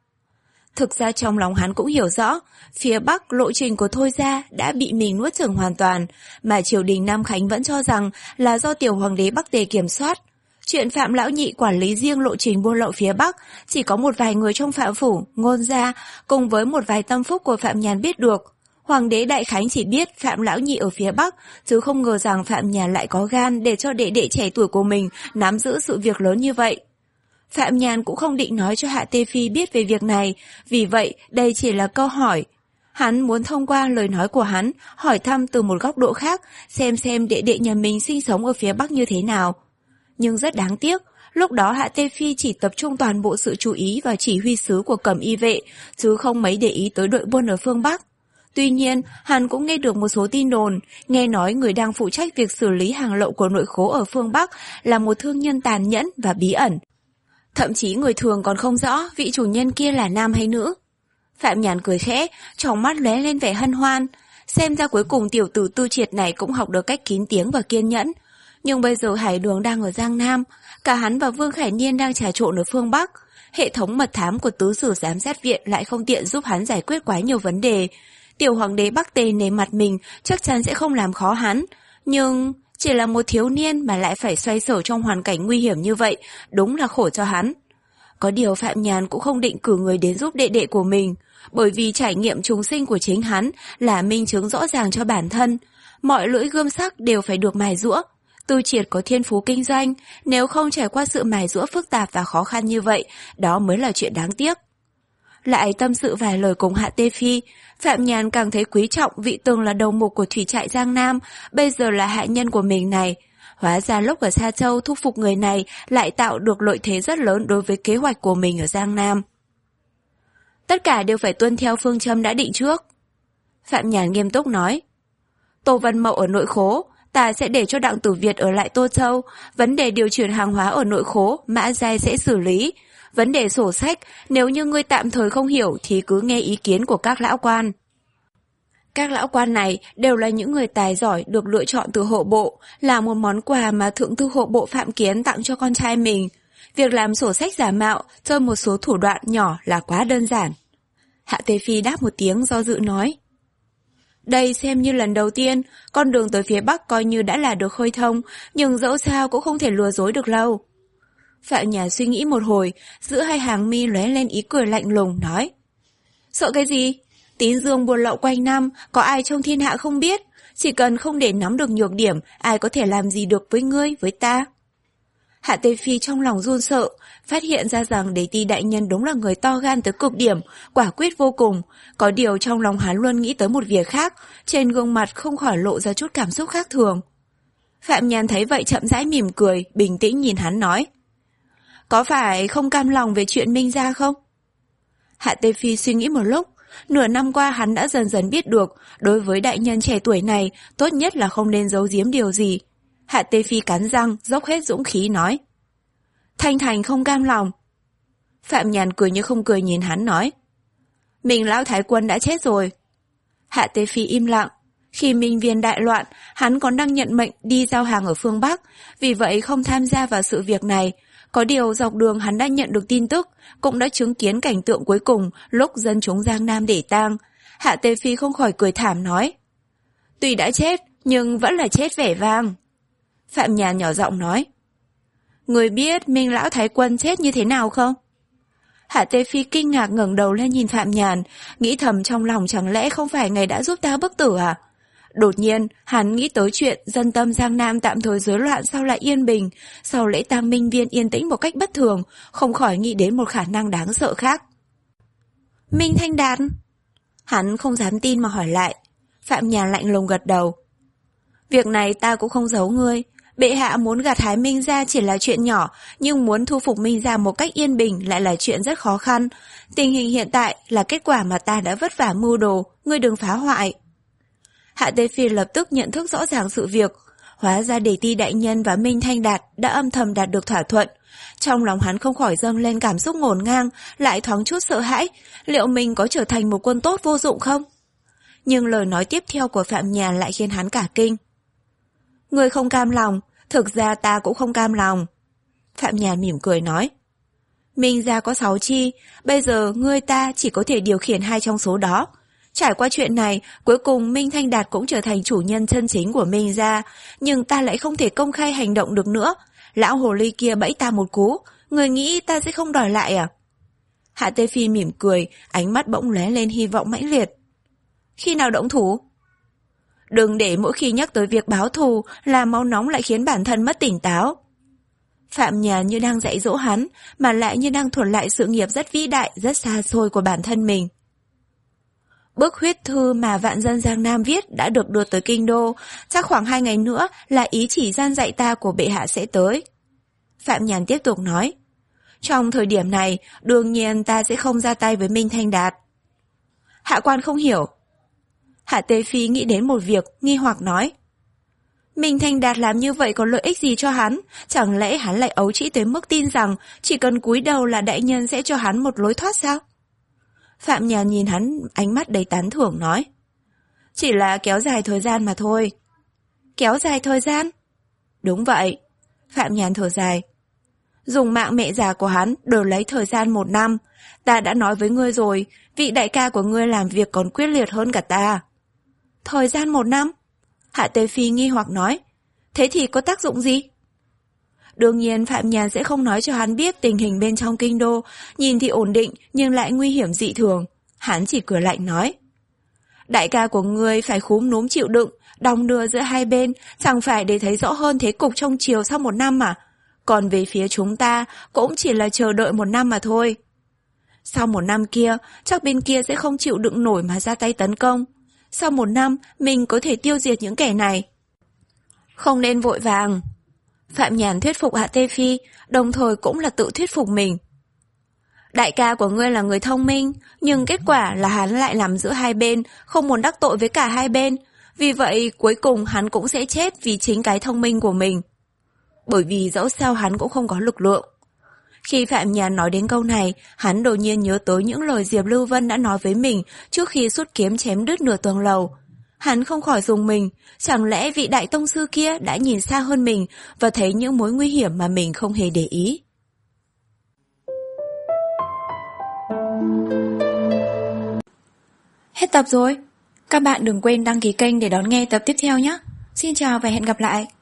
A: Thực ra trong lòng hắn cũng hiểu rõ, phía Bắc lộ trình của Thôi Gia đã bị mình nuốt chửng hoàn toàn, mà triều đình Nam Khánh vẫn cho rằng là do tiểu hoàng đế Bắc Tề kiểm soát. Chuyện Phạm Lão Nhị quản lý riêng lộ trình buôn lậu phía Bắc, chỉ có một vài người trong Phạm Phủ, Ngôn Gia, cùng với một vài tâm phúc của Phạm Nhàn biết được. Hoàng đế Đại Khánh chỉ biết Phạm Lão Nhị ở phía Bắc, chứ không ngờ rằng Phạm Nhàn lại có gan để cho đệ đệ trẻ tuổi của mình nắm giữ sự việc lớn như vậy. Phạm Nhàn cũng không định nói cho Hạ Tê Phi biết về việc này, vì vậy đây chỉ là câu hỏi. Hắn muốn thông qua lời nói của hắn, hỏi thăm từ một góc độ khác, xem xem đệ đệ nhà mình sinh sống ở phía Bắc như thế nào. Nhưng rất đáng tiếc, lúc đó Hạ Tê Phi chỉ tập trung toàn bộ sự chú ý vào chỉ huy sứ của Cẩm Y vệ, chứ không mấy để ý tới đội buôn ở phương Bắc. Tuy nhiên, hắn cũng nghe được một số tin đồn, nghe nói người đang phụ trách việc xử lý hàng lậu của nội khố ở phương Bắc là một thương nhân tàn nhẫn và bí ẩn. Thậm chí người thường còn không rõ vị chủ nhân kia là nam hay nữ. Phạm Nhàn cười khẽ, trong mắt lóe lên vẻ hân hoan. Xem ra cuối cùng tiểu tử Tư Triệt này cũng học được cách kín tiếng và kiên nhẫn. Nhưng bây giờ Hải Đường đang ở Giang Nam, cả hắn và Vương Khải Niên đang trà trộn ở phương Bắc. Hệ thống mật thám của tứ sử giám sát viện lại không tiện giúp hắn giải quyết quá nhiều vấn đề. Tiểu hoàng đế Bắc Tề nể mặt mình chắc chắn sẽ không làm khó hắn. Nhưng chỉ là một thiếu niên mà lại phải xoay sở trong hoàn cảnh nguy hiểm như vậy, đúng là khổ cho hắn. Có điều Phạm Nhàn cũng không định cử người đến giúp đệ đệ của mình, bởi vì trải nghiệm chúng sinh của chính hắn là minh chứng rõ ràng cho bản thân. Mọi lưỡi gươm sắc đều phải được mài giũa. Tư Triệt có thiên phú kinh doanh, nếu không trải qua sự mài giũa phức tạp và khó khăn như vậy, đó mới là chuyện đáng tiếc. Lại tâm sự vài lời cùng Hạ Tê Phi, Phạm Nhàn càng thấy quý trọng vị từng là đầu mục của thủy trại Giang Nam, bây giờ là hạ nhân của mình này. Hóa ra lúc ở Sa Châu thúc phục người này lại tạo được lợi thế rất lớn đối với kế hoạch của mình ở Giang Nam. Tất cả đều phải tuân theo phương châm đã định trước. Phạm Nhàn nghiêm túc nói. Tô Văn Mậu ở nội khố, ta sẽ để cho Đặng Tử Việt ở lại Tô Châu, vấn đề điều chuyển hàng hóa ở nội khố, Mã Giai sẽ xử lý. Vấn đề sổ sách, nếu như ngươi tạm thời không hiểu thì cứ nghe ý kiến của các lão quan. Các lão quan này đều là những người tài giỏi được lựa chọn từ hộ bộ, là một món quà mà thượng thư hộ bộ Phạm Kiến tặng cho con trai mình. Việc làm sổ sách giả mạo, chơi một số thủ đoạn nhỏ là quá đơn giản. Hạ Tê Phi đáp một tiếng do dự nói. Đây xem như lần đầu tiên, con đường tới phía Bắc coi như đã là được khơi thông, nhưng dẫu sao cũng không thể lừa dối được lâu. Phạm Nhàn suy nghĩ một hồi, giữa hai hàng mi lóe lên ý cười lạnh lùng, nói. Sợ cái gì? Tín dương buôn lậu quanh năm, có ai trong thiên hạ không biết, Chỉ cần không để nắm được nhược điểm, ai có thể làm gì được với ngươi, với ta? Hạ Tê Phi trong lòng run sợ, phát hiện ra rằng Đế Ti đại nhân đúng là người to gan tới cực điểm, quả quyết vô cùng. Có điều trong lòng hắn luôn nghĩ tới một việc khác, trên gương mặt không khỏi lộ ra chút cảm xúc khác thường. Phạm Nhàn thấy vậy chậm rãi mỉm cười, bình tĩnh nhìn hắn nói. Có phải không cam lòng về chuyện Minh gia không? Hạ Tê Phi suy nghĩ một lúc, nửa năm qua hắn đã dần dần biết được, đối với đại nhân trẻ tuổi này, tốt nhất là không nên giấu giếm điều gì. Hạ Tê Phi cắn răng, dốc hết dũng khí nói. Thanh Thành không cam lòng. Phạm Nhàn cười như không cười nhìn hắn nói. Mình lão thái quân đã chết rồi. Hạ Tê Phi im lặng. Khi Minh Viên đại loạn, hắn còn đang nhận mệnh đi giao hàng ở phương Bắc, vì vậy không tham gia vào sự việc này. Có điều dọc đường hắn đã nhận được tin tức, cũng đã chứng kiến cảnh tượng cuối cùng lúc dân chúng Giang Nam để tang. Hạ Tê Phi không khỏi cười thảm nói. Tuy đã chết, nhưng vẫn là chết vẻ vang. Phạm Nhàn nhỏ giọng nói. Người biết Minh lão thái quân chết như thế nào không? Hạ Tê Phi kinh ngạc ngẩng đầu lên nhìn Phạm Nhàn, nghĩ thầm trong lòng chẳng lẽ không phải ngài đã giúp ta bức tử à? Đột nhiên, hắn nghĩ tới chuyện dân tâm Giang Nam tạm thời rối loạn sau lại yên bình, sau lễ tang Minh Viên yên tĩnh một cách bất thường, không khỏi nghĩ đến một khả năng đáng sợ khác. Minh Thanh Đạt? Hắn không dám tin mà hỏi lại. Phạm Nhàn lạnh lùng gật đầu. Việc này ta cũng không giấu ngươi. Bệ hạ muốn gặt hái Minh gia chỉ là chuyện nhỏ, nhưng muốn thu phục Minh gia một cách yên bình lại là chuyện rất khó khăn. Tình hình hiện tại là kết quả mà ta đã vất vả mưu đồ, ngươi đừng phá hoại. Hạ Tê Phi lập tức nhận thức rõ ràng sự việc. Hóa ra Đế Ti đại nhân và Minh Thanh Đạt đã âm thầm đạt được thỏa thuận. Trong lòng hắn không khỏi dâng lên cảm xúc ngổn ngang, lại thoáng chút sợ hãi. Liệu mình có trở thành một quân tốt vô dụng không? Nhưng lời nói tiếp theo của Phạm Nhàn lại khiến hắn cả kinh. Ngươi không cam lòng, thực ra ta cũng không cam lòng. Phạm Nhàn mỉm cười nói. Minh gia có sáu chi, bây giờ ngươi ta chỉ có thể điều khiển hai trong số đó. Trải qua chuyện này, cuối cùng Minh Thanh Đạt cũng trở thành chủ nhân chân chính của Minh gia, nhưng ta lại không thể công khai hành động được nữa. Lão hồ ly kia bẫy ta một cú, người nghĩ ta sẽ không đòi lại à? Hạ Tê Phi mỉm cười, ánh mắt bỗng lóe lên hy vọng mãnh liệt. Khi nào động thủ? Đừng để mỗi khi nhắc tới việc báo thù là máu nóng lại khiến bản thân mất tỉnh táo. Phạm Nhàn như đang dạy dỗ hắn, mà lại như đang thuật lại sự nghiệp rất vĩ đại, rất xa xôi của bản thân mình. Bức huyết thư mà vạn dân Giang Nam viết đã được đưa tới Kinh Đô, chắc khoảng hai ngày nữa là ý chỉ gian dạy ta của bệ hạ sẽ tới. Phạm Nhàn tiếp tục nói. Trong thời điểm này, đương nhiên ta sẽ không ra tay với Minh Thanh Đạt. Hạ quan không hiểu. Hạ Tê Phi nghĩ đến một việc, nghi hoặc nói. Minh Thanh Đạt làm như vậy có lợi ích gì cho hắn? Chẳng lẽ hắn lại ấu trĩ tới mức tin rằng chỉ cần cúi đầu là đại nhân sẽ cho hắn một lối thoát sao? Phạm Nhàn nhìn hắn ánh mắt đầy tán thưởng nói. Chỉ là kéo dài thời gian mà thôi. Kéo dài thời gian? Đúng vậy. Phạm Nhàn thở dài. Dùng mạng mẹ già của hắn đổi lấy thời gian một năm. Ta đã nói với ngươi rồi, vị đại ca của ngươi làm việc còn quyết liệt hơn cả ta. Thời gian một năm? Hạ Tê Phi nghi hoặc nói. Thế thì có tác dụng gì? Đương nhiên Phạm Nhàn sẽ không nói cho hắn biết tình hình bên trong kinh đô, nhìn thì ổn định nhưng lại nguy hiểm dị thường. Hắn chỉ cười lạnh nói. Đại ca của ngươi phải khúm núm chịu đựng, đong đưa giữa hai bên, chẳng phải để thấy rõ hơn thế cục trong triều sau một năm mà. Còn về phía chúng ta cũng chỉ là chờ đợi một năm mà thôi. Sau một năm kia, chắc bên kia sẽ không chịu đựng nổi mà ra tay tấn công. Sau một năm, mình có thể tiêu diệt những kẻ này. Không nên vội vàng. Phạm Nhàn thuyết phục Hạ Tê Phi, đồng thời cũng là tự thuyết phục mình. Đại ca của ngươi là người thông minh, nhưng kết quả là hắn lại nằm giữa hai bên, không muốn đắc tội với cả hai bên. Vì vậy, cuối cùng hắn cũng sẽ chết vì chính cái thông minh của mình. Bởi vì dẫu sao hắn cũng không có lực lượng. Khi Phạm Nhàn nói đến câu này, hắn đột nhiên nhớ tới những lời Diệp Lưu Vân đã nói với mình trước khi xuất kiếm chém đứt nửa tường lầu. Hắn không khỏi rùng mình, chẳng lẽ vị đại tông sư kia đã nhìn xa hơn mình và thấy những mối nguy hiểm mà mình không hề để ý. Hết tập rồi. Các bạn đừng quên đăng ký kênh để đón nghe tập tiếp theo nhé. Xin chào và hẹn gặp lại.